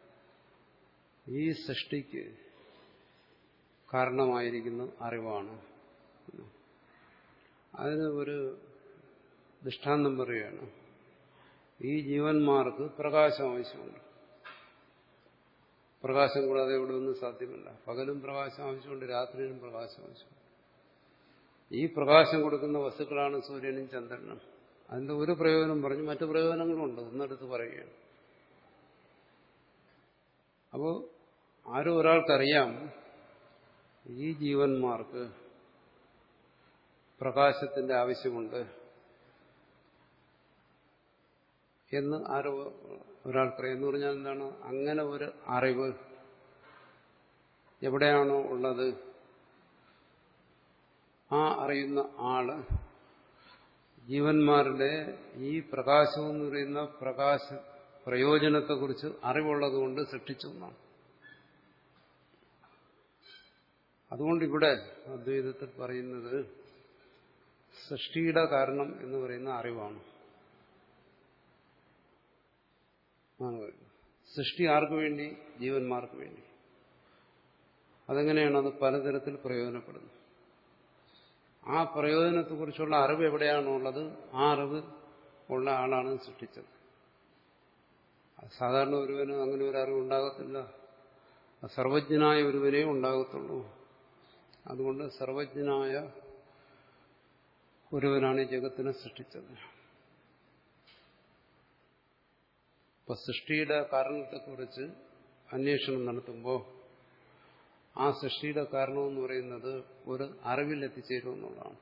ഈ സൃഷ്ടിക്ക് കാരണമായിരിക്കുന്ന അറിവാണ്. അതിന് ഒരു ദൃഷ്ടാന്തം പറയുകയാണ്. ഈ ജീവന്മാർക്ക് പ്രകാശം ആവശ്യമുണ്ട്. പ്രകാശം കൂടാതെ ഇവിടെ ഒന്നും സാധ്യമല്ല. പകലും പ്രകാശം ആവശ്യമുണ്ട്, രാത്രിയിലും പ്രകാശം ആവശ്യമുണ്ട്. ഈ പ്രകാശം കൊടുക്കുന്ന വസ്തുക്കളാണ് സൂര്യനും ചന്ദ്രനും. അതിന്റെ ഒരു പ്രയോജനം പറഞ്ഞു, മറ്റു പ്രയോജനങ്ങളുണ്ട്, ഒന്നെടുത്ത് പറയുകയാണ്. അപ്പോൾ ആരും ഒരാൾക്കറിയാം ഈ ജീവന്മാർക്ക് പ്രകാശത്തിന്റെ ആവശ്യമുണ്ട് എന്ന് ആരോ ഒരാൾക്കറിയാം. എന്ന് പറഞ്ഞാൽ എന്താണ്? അങ്ങനെ ഒരു അറിവ് എവിടെയാണോ ഉള്ളത്, ആ അറിയുന്ന ആള് ജീവന്മാരുടെ ഈ പ്രകാശം എന്ന് പറയുന്ന പ്രകാശ പ്രയോജനത്തെക്കുറിച്ച് അറിവുള്ളതുകൊണ്ട് സൃഷ്ടിച്ചു എന്നാണ്. അതുകൊണ്ട് ഇവിടെ അദ്വൈതത്തിൽ പറയുന്നത് സൃഷ്ടിയുടെ കാരണം എന്ന് പറയുന്ന അറിവാണ്. സൃഷ്ടി ആർക്ക് വേണ്ടി? ജീവന്മാർക്ക് വേണ്ടി. അതെങ്ങനെയാണ്? അത് പലതരത്തിൽ പ്രയോജനപ്പെടുന്നു. ആ പ്രയോജനത്തെക്കുറിച്ചുള്ള അറിവ് എവിടെയാണോ ഉള്ളത്, ആ അറിവ് ഉള്ള ആളാണ് സൃഷ്ടിച്ചത്. സാധാരണ ഒരുവന് അങ്ങനെ ഒരു അറിവ് ഉണ്ടാകത്തില്ല. സർവജ്ഞനായ ഒരുവനേ ഉണ്ടാകത്തുള്ളൂ. അതുകൊണ്ട് സർവജ്ഞനായ ഒരുവനാണ് ഈ ജഗത്തിനെ സൃഷ്ടിച്ചത്. ഇപ്പൊ സൃഷ്ടിയുടെ കാരണത്തെക്കുറിച്ച് അന്വേഷണം നടത്തുമ്പോൾ ആ സൃഷ്ടിയുടെ കാരണമെന്ന് പറയുന്നത് ഒരു അറിവിൽ എത്തിച്ചേരുമെന്നുള്ളതാണ്.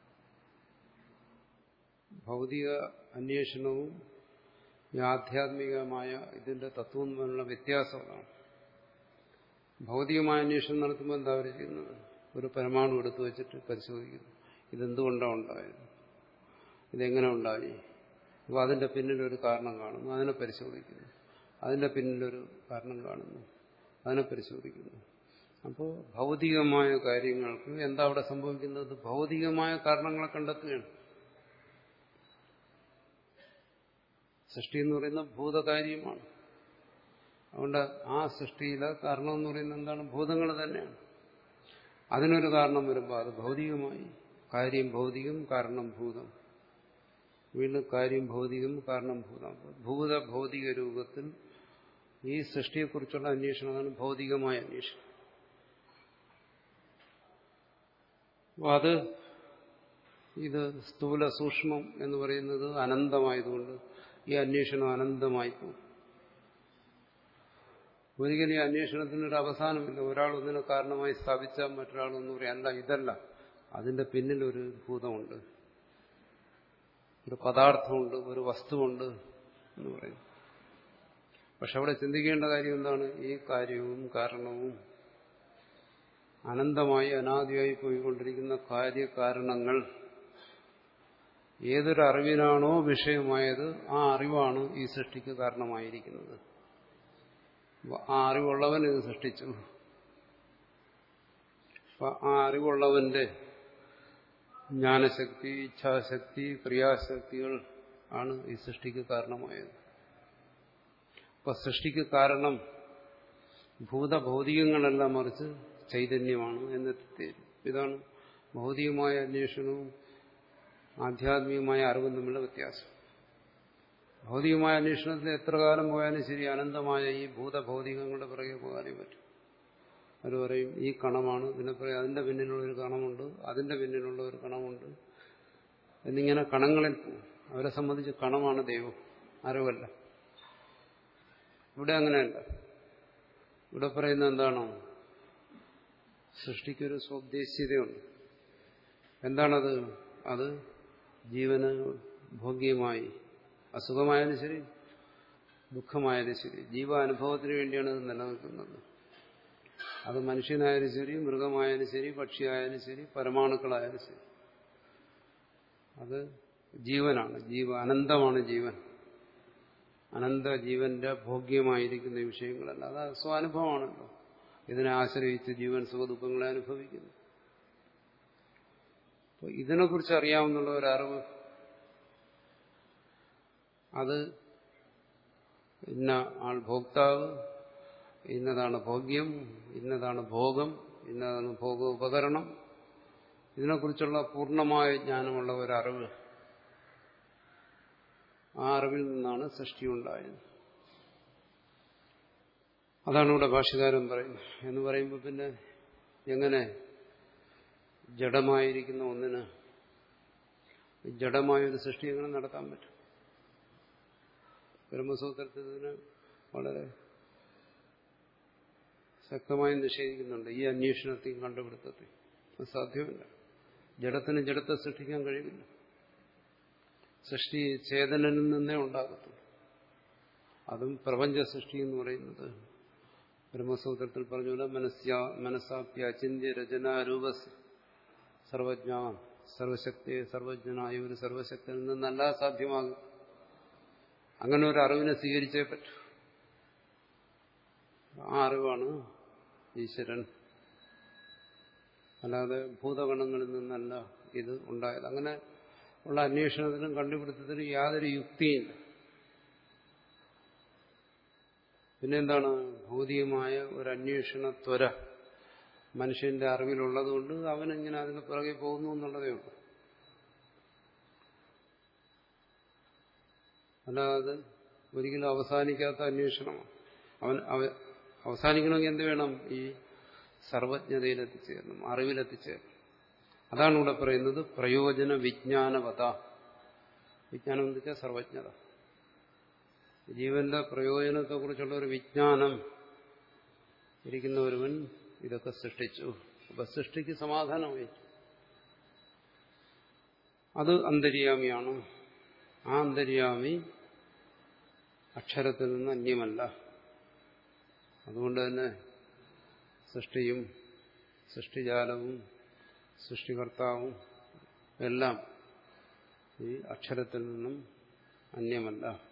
ഭൗതിക അന്വേഷണവും ഈ ആധ്യാത്മികമായ ഇതിന്റെ തത്വവും തമ്മിലുള്ള വ്യത്യാസമാണ്. ഭൗതികമായ അന്വേഷണം നടത്തുമ്പോൾ എന്താ അവർ ചെയ്യുന്നത്? ഒരു പരമാണു എടുത്തു വെച്ചിട്ട് പരിശോധിക്കുന്നു. ഇതെന്തുകൊണ്ടാണ് ഉണ്ടായത്, ഇതെങ്ങനെ ഉണ്ടായി, അപ്പോൾ അതിന്റെ പിന്നിലൊരു കാരണം കാണുന്നു, അതിനെ പരിശോധിക്കുന്നു. അതിന്റെ പിന്നിലൊരു കാരണം കാണുന്നു, അതിനെ പരിശോധിക്കുന്നു. അപ്പോൾ ഭൗതികമായ കാര്യങ്ങൾക്ക് എന്താ അവിടെ സംഭവിക്കുന്നത്? ഭൗതികമായ കാരണങ്ങളെ കണ്ടെത്തുകയാണ്. സൃഷ്ടി എന്ന് പറയുന്ന ഭൂതകാര്യമാണ്. അതുകൊണ്ട് ആ സൃഷ്ടിയിലെ കാരണം എന്ന് പറയുന്നത് എന്താണ്? ഭൂതങ്ങൾ തന്നെയാണ്. അതിനൊരു കാരണം വരുമ്പോൾ അത് ഭൗതികമായി. കാര്യം ഭൗതികം, കാരണം ഭൂതം. വീണ്ടും കാര്യം ഭൗതികം, കാരണം ഭൂതം. ഭൂത ഭൗതിക രൂപത്തിൽ ഈ സൃഷ്ടിയെക്കുറിച്ചുള്ള അന്വേഷണമാണ് ഭൗതികമായ അന്വേഷണം. അപ്പോൾ അത് ഇത് സ്ഥൂല സൂക്ഷ്മം എന്ന് പറയുന്നത് അനന്തമായതുകൊണ്ട് ഈ അന്വേഷണം അനന്തമായി പോകും. ഒരിക്കലും ഈ അന്വേഷണത്തിനൊരു അവസാനമില്ല. ഒരാൾ ഒന്നിനെ കാരണമായി സ്ഥാപിച്ചാൽ മറ്റൊരാളൊന്നും പറയാം അല്ല, ഇതല്ല, അതിന്റെ പിന്നിൽ ഒരു ഭൂതമുണ്ട്, ഒരു പദാർത്ഥമുണ്ട്, ഒരു വസ്തുവുണ്ട് എന്ന് പറയും. പക്ഷെ അവിടെ ചിന്തിക്കേണ്ട കാര്യം എന്താണ്? ഈ കാര്യവും കാരണവും അനന്തമായി അനാദിയായി പോയിക്കൊണ്ടിരിക്കുന്ന കാര്യകാരണങ്ങൾ ഏതൊരു അറിവിനാണോ വിഷയമായത് ആ അറിവാണ് ഈ സൃഷ്ടിക്ക് കാരണമായിരിക്കുന്നത്. ആ അറിവുള്ളവൻ ഇത് സൃഷ്ടിച്ചു. അപ്പൊ ആ അറിവുള്ളവന്റെ ജ്ഞാനശക്തി, ഇച്ഛാശക്തി, ക്രിയാശക്തികൾ ആണ് ഈ സൃഷ്ടിക്ക് കാരണമായത്. അപ്പൊ സൃഷ്ടിക്ക് കാരണം ഭൂതഭൗതികങ്ങളല്ല, മറിച്ച് ചൈതന്യമാണ് എന്നെത്തിത്തീരും. ഇതാണ് ഭൗതികമായ അന്വേഷണവും ആധ്യാത്മികമായ അറിവും തമ്മിലുള്ള വ്യത്യാസം. ഭൗതികമായ അന്വേഷണത്തിൽ എത്ര കാലം പോയാലും ശരി, അനന്തമായ ഈ ഭൂതഭൗതികങ്ങളുടെ പിറകെ പോകാനേ പറ്റും. അവർ പറയും ഈ കണമാണ്, ഇതിനെ പറയും അതിന്റെ പിന്നിലുള്ള ഒരു കണമുണ്ട്, അതിന്റെ പിന്നിലുള്ള ഒരു കണമുണ്ട് എന്നിങ്ങനെ കണങ്ങളിൽ പോകും. അവരെ സംബന്ധിച്ച് കണമാണ് ദൈവം, അറിവല്ല. ഇവിടെ അങ്ങനെയല്ല. ഇവിടെ പറയുന്നത് എന്താണോ? സൃഷ്ടിക്കൊരു സ്വദേശീയതയുണ്ട്. എന്താണത്? അത് ജീവന് ഭോഗ്യമായി, അസുഖമായാലും ശരി ദുഃഖമായാലും ശരി, ജീവാനുഭവത്തിന് വേണ്ടിയാണ് ഇത് നിലനിൽക്കുന്നത്. അത് മനുഷ്യനായാലും ശരി, മൃഗമായാലും ശരി, പക്ഷിയായാലും ശരി, പരമാണുക്കളായാലും ശരി, അത് ജീവനാണ്. ജീവ അനന്തമാണ് ജീവൻ. അനന്ത ജീവന്റെ ഭോഗ്യമായിരിക്കുന്ന വിഷയങ്ങളല്ല, അത് സ്വാനുഭവമാണല്ലോ. ഇതിനെ ആശ്രയിച്ച് ജീവൻ സുഖദുഃഖങ്ങളെ അനുഭവിക്കുന്നു. അപ്പോൾ ഇതിനെക്കുറിച്ച് അറിയാവുന്നുള്ള ഒരറിവ്, അത് ഇന്ന ആൾ ഭോക്താവ്, ഇന്നതാണ് ഭോഗ്യം, ഇന്നതാണ് ഭോഗം, ഇന്നതാണ് ഭോഗ ഉപകരണം, ഇതിനെക്കുറിച്ചുള്ള പൂർണ്ണമായ ജ്ഞാനമുള്ള ഒരറിവ്, ആ അറിവിൽ നിന്നാണ് സൃഷ്ടി ഉണ്ടായത്. അതാണ് ഇവിടെ ഭാഷ്യകാരൻ പറയുന്നത്. എന്ന് പറയുമ്പോൾ പിന്നെ എങ്ങനെ ജഡമായിരിക്കുന്ന ഒന്നിന് ജഡമായൊരു സൃഷ്ടി എങ്ങനെ നടത്താൻ പറ്റും? ബ്രഹ്മസൂത്രത്തിൽ ഇതിന് വളരെ ശക്തമായി നിഷേധിക്കുന്നുണ്ട്. ഈ അന്വേഷണത്തെയും കണ്ടുപിടുത്തത്തെയും അത് സാധ്യമല്ല. ജഡത്തിന് ജഡത്തെ സൃഷ്ടിക്കാൻ കഴിയില്ല. സൃഷ്ടി ചേതനനിൽ നിന്നേ ഉണ്ടാകത്തുള്ളൂ. അതും പ്രപഞ്ച സൃഷ്ടി എന്ന് പറയുന്നത് ബ്രഹ്മസൂത്രത്തിൽ പറഞ്ഞ മനസ്യ മനസ്സാപ്യ അചിന്യ രചനാരൂപ സർവജ്ഞ സർവശക്തി സർവജ്ഞനായ ഒരു സർവശക്തിയിൽ നിന്നല്ല സാധ്യമാകും. അങ്ങനെ ഒരു അറിവിനെ സ്വീകരിച്ചേ പറ്റൂ. ആ അറിവാണ് ഈശ്വരൻ. അല്ലാതെ ഭൂതഗണങ്ങളിൽ നിന്നല്ല ഇത് ഉണ്ടായത്. അങ്ങനെ ഉള്ള അന്വേഷണത്തിനും കണ്ടുപിടുത്തത്തിനും യാതൊരു യുക്തിയില്ല. പിന്നെന്താണ്? ഭൗതികമായ ഒരു അന്വേഷണ ത്വര മനുഷ്യന്റെ അറിവിലുള്ളതുകൊണ്ട് അവനിങ്ങനെ അതിന് പുറകെ പോകുന്നു എന്നുള്ളതേ ഉള്ളൂ. അല്ലാതെ ഒരിക്കലും അവസാനിക്കാത്ത അന്വേഷണമാണ്. അവൻ അവസാനിക്കണമെങ്കിൽ എന്ത് വേണം? ഈ സർവജ്ഞതയിലെത്തിച്ചേരണം, അറിവിലെത്തിച്ചേരണം. അതാണ് ഇവിടെ പറയുന്നത് പ്രയോജന വിജ്ഞാനവത. വിജ്ഞാനം എന്ന് വെച്ചാൽ സർവജ്ഞത. ജീവന്റെ പ്രയോജനത്തെക്കുറിച്ചുള്ള ഒരു വിജ്ഞാനം ഇരിക്കുന്ന ഒരുവൻ ഇതൊക്കെ സൃഷ്ടിച്ചു. അപ്പൊ സൃഷ്ടിക്ക് സമാധാനമായി. അത് അന്തര്യാമിയാണ്. ആ അന്തര്യാമി അക്ഷരത്തിൽ നിന്ന് അന്യമല്ല. അതുകൊണ്ട് തന്നെ സൃഷ്ടിയും സൃഷ്ടിജാലവും സൃഷ്ടികർത്താവും എല്ലാം ഈ അക്ഷരത്തിൽ നിന്നും അന്യമല്ല.